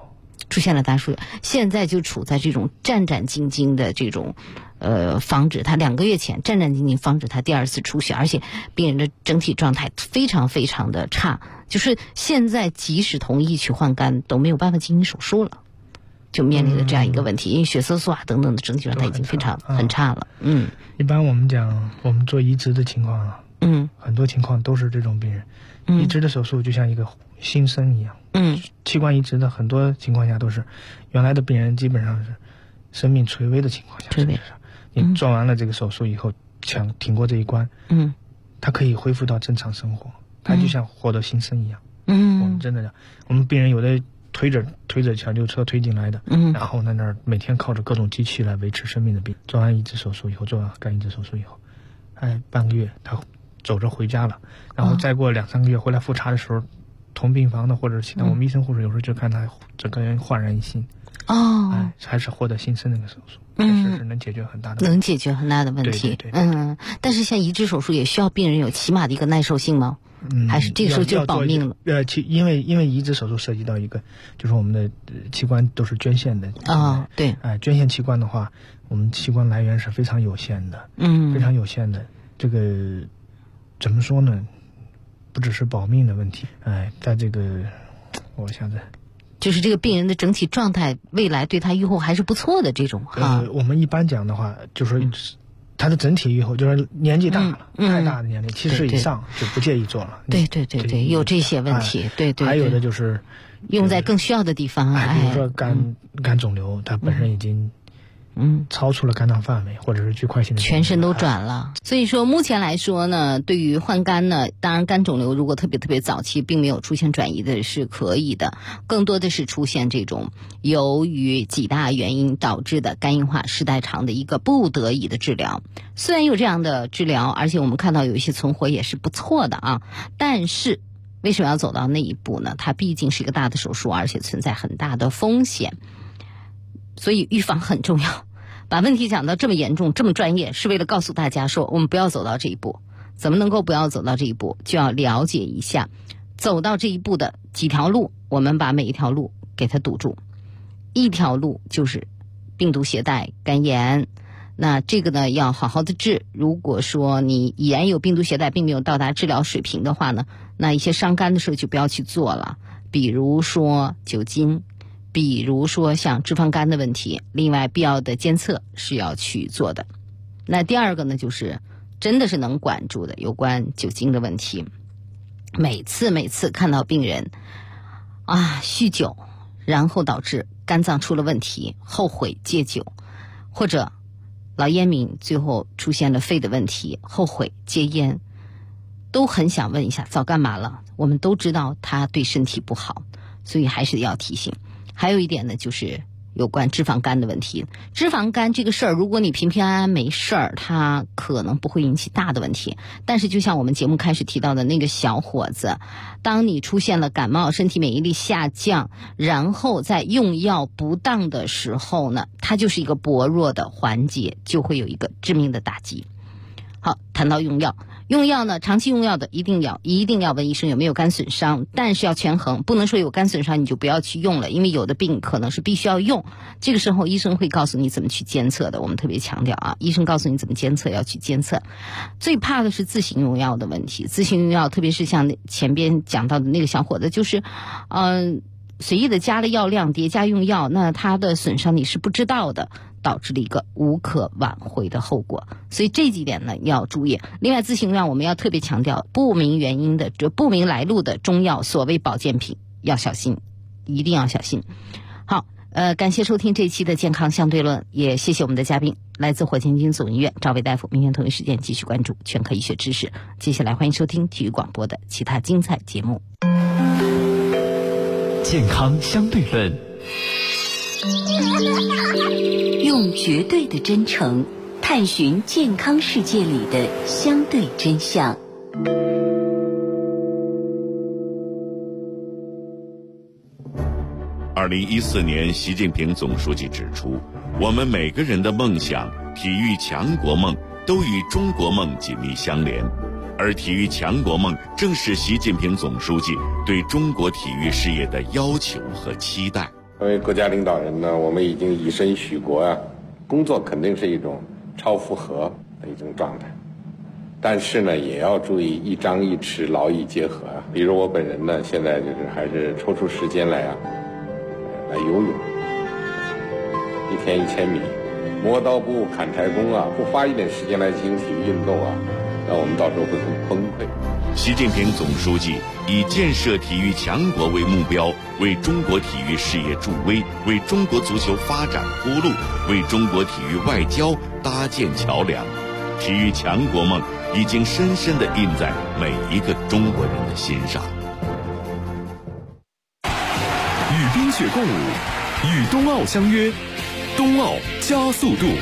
现在就处在这种战战兢兢的这种防止他2个月前战战兢兢防止他第2次出血，而且病人的整体状态非常非常的差，就是现在即使同意去换肝都没有办法进行手术了，就面临的这样一个问题，因为血色素啊等等的整体状态已经非常很差了。 一般我们讲我们做移植的情况啊，很多情况都是这种病人，移植的手术就像一个新生一样，器官移植的很多情况下都是原来的病人基本上是生命垂危的情况下，你做完了这个手术以后，想挺过这一关，他可以恢复到正常生活，他就像获得新生一样。我们真的，我们病人有的推着抢救车推进来的，然后在那儿每天靠着各种机器来维持生命的病。做完移植手术以后，做完肝移植手术以后，半个月他走着回家了，然后再过2-3个月回来复查的时候，同病房的或者其他我们医生护士有时候就看他整个人焕然一新。还是获得新生那个手术，是能解决很大的问题， 能解决很大的问题。 对。 但是像移植手术也需要病人有起码的一个耐受性吗？还是这个时候就保命了？ 因为移植手术涉及到一个，就是我们的器官都是捐献的。 对。 捐献器官的话，我们器官来源是非常有限的，非常有限的。这个怎么说呢？不只是保命的问题，在这个我想着。 就是这个病人的整体状态，未来对他预后还是不错的这种我们一般讲的话，就是他的整体预后，就是年纪大了，太大的年龄，70以上就不建议做了。 对，有这些问题。对。 还有的就是用在更需要的地方， 比如说肝肿瘤，它本身已经超出了肝脏范围，或者是巨块性的， 全身都转了。所以说目前来说呢，对于换肝呢，当然肝肿瘤如果特别早期并没有出现转移的是可以的，更多的是出现这种由于几大原因导致的肝硬化时代偿的一个不得已的治疗。虽然有这样的治疗，而且我们看到有一些存活也是不错的啊，但是为什么要走到那一步呢？它毕竟是一个大的手术，而且存在很大的风险，所以预防很重要。把问题讲到这么严重这么专业，是为了告诉大家说我们不要走到这一步。怎么能够不要走到这一步？就要了解一下走到这一步的几条路，我们把每一条路给它堵住。一条路就是病毒携带肝炎，那这个呢要好好的治。如果说你已然有病毒携带并没有到达治疗水平的话呢，那一些伤肝的事就不要去做了，比如说酒精，比如说像脂肪肝的问题，另外必要的监测是要去做的。那第二个呢，就是真的是能管住的有关酒精的问题。每次看到病人酗酒，然后导致肝脏出了问题，后悔戒酒，或者老烟民最后出现了肺的问题，后悔戒烟，都很想问一下早干嘛了？我们都知道它对身体不好，所以还是要提醒。还有一点呢，就是有关脂肪肝的问题。脂肪肝这个事儿，如果你平平安安没事儿，它可能不会引起大的问题。但是就像我们节目开始提到的那个小伙子，当你出现了感冒，身体免疫力下降，然后在用药不当的时候呢，它就是一个薄弱的环节，就会有一个致命的打击。好，谈到用药， 用药呢，长期用药的一定要问医生有没有肝损伤，但是要权衡，不能说有肝损伤你就不要去用了，因为有的病可能是必须要用，这个时候医生会告诉你怎么去监测的，我们特别强调啊，医生告诉你怎么监测要去监测。最怕的是自行用药的问题，自行用药特别是像前边讲到的那个小伙子，就是随意的加了药量，叠加用药，那它的损伤你是不知道的，导致了一个无可挽回的后果。所以这几点呢要注意。另外自行用药我们要特别强调，不明原因的不明来路的中药所谓保健品要小心，一定要小心。好，感谢收听这期的健康相对论，也谢谢我们的嘉宾，来自火箭军总医院赵薇大夫。明天同一时间继续关注全科医学知识。接下来欢迎收听体育广播的其他精彩节目。 健康相对论， 用绝对的真诚探寻健康世界里的相对真相。 2014年，习近平总书记指出，我们每个人的梦想、体育强国梦都与中国梦紧密相连。而体育强国梦正是习近平总书记对中国体育事业的要求和期待。 作为国家领导人呢，我们已经以身许国啊，工作肯定是一种超负荷的一种状态，但是呢，也要注意一张一弛，劳逸结合啊。比如我本人呢，现在就是还是抽出时间来游泳，1天1000米，磨刀不误砍柴工啊，不花一点时间来进行体育运动啊，那我们到时候会很崩溃。 习近平总书记以建设体育强国为目标，为中国体育事业助威，为中国足球发展铺路，为中国体育外交搭建桥梁。体育强国梦已经深深地印在每一个中国人的心上。 与冰雪共舞，与冬奥相约，冬奥加速度。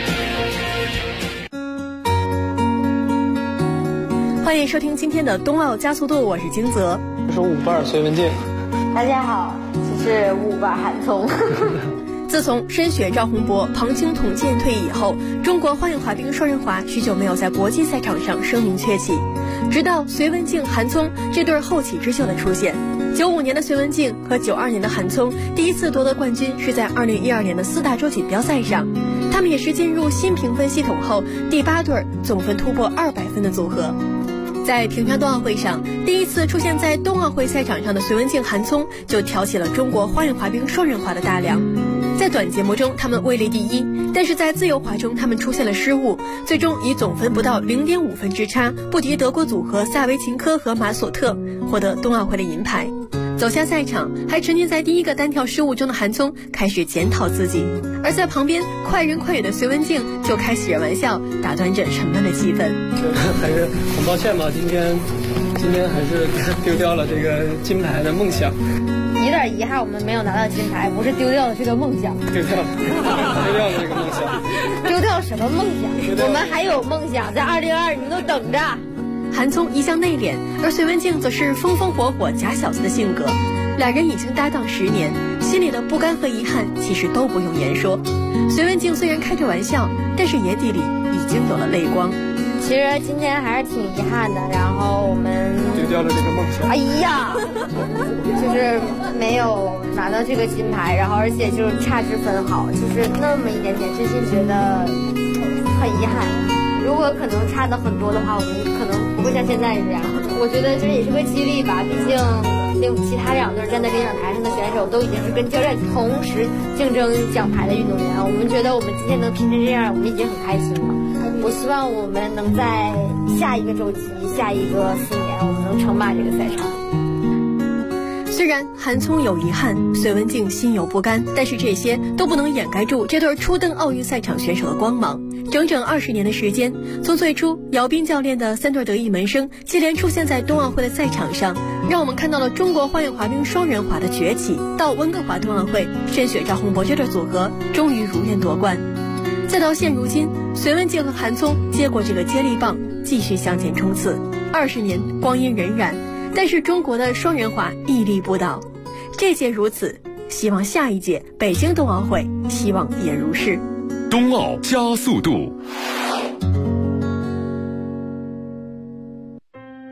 欢迎收听今天的冬奥加速度，我是金泽。 我是52隋文静。 大家好，我是58韩聪。 自从申雪、赵宏博、庞青统剑退役以后，中国花样滑冰双人滑许久没有在国际赛场上声名鹊起，直到隋文静、韩聪这对后起之秀的出现。95年的隋文静和92年的韩聪第一次夺得冠军是在2012年的4大洲锦标赛上，他们也是进入新评分系统后第8对总分突破200分的组合。在平昌冬奥会上，第一次出现在冬奥会赛场上的隋文静、韩聪就挑起了中国花样滑冰双人滑的大梁。在短节目中他们位列第一，但是在自由滑中他们出现了失误，最终以总分不到0.5分之差不敌德国组合萨维琴科和马索特，获得冬奥会的银牌。走下赛场，还沉浸在第一个单跳失误中的韩聪开始检讨自己，而在旁边快人快语的隋文静就开起了玩笑，打断着沉闷的气氛。 还是很抱歉吧，今天还是丢掉了这个金牌的梦想。 有点遗憾，我们没有拿到金牌，不是丢掉了这个梦想， 丢掉了这个梦想。 丢掉什么梦想？我们还有梦想，在2022，你们都等着。 韩聪一向内敛，而隋文静则是风风火火假小子的性格。两人已经搭档10年，心里的不甘和遗憾其实都不用言说。隋文静虽然开着玩笑，但是眼底里已经有了泪光。 其实今天还是挺遗憾的，然后我们丢掉了这个梦想。 哎呀，就是没有拿到这个金牌，然后而且就是差之分毫，就是那么一点点，真心觉得很遗憾。如果可能差的很多的话，我们可能不会像现在这样。我觉得这也是个激励吧，毕竟其他2队站在领奖台上的选手都已经是跟教练同时竞争奖牌的运动员，我们觉得我们今天能拼成这样，我们已经很开心了。我希望我们能在下一个周期、下一个4年，我们能称霸这个赛场。 虽然韩聪有遗憾，隋文静心有不甘，但是这些都不能掩盖住这对初登奥运赛场选手的光芒。整整20年的时间，从最初姚斌教练的3对得意门生接连出现在冬奥会的赛场上，让我们看到了中国花样滑冰双人滑的崛起。到温哥华冬奥会，申雪、赵宏博这对组合终于如愿夺冠。再到现如今，隋文静和韩聪接过这个接力棒，继续向前冲刺。20年光阴荏苒，但是中国的双人滑屹立不倒。这届如此，希望下一届北京冬奥会希望也如是。 冬奥加速度。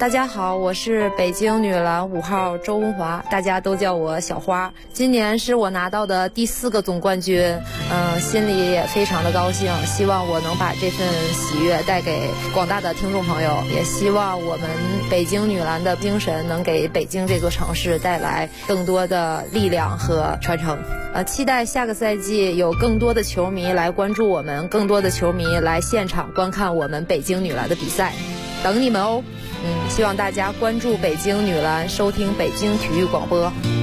大家好，我是北京女篮5号周文华，大家都叫我小花。今年是我拿到的第4个总冠军，心里也非常的高兴，希望我能把这份喜悦带给广大的听众朋友，也希望我们北京女篮的精神能给北京这座城市带来更多的力量和传承。期待下个赛季有更多的球迷来关注我们，更多的球迷来现场观看我们北京女篮的比赛，等你们哦。希望大家关注北京女篮，收听北京体育广播。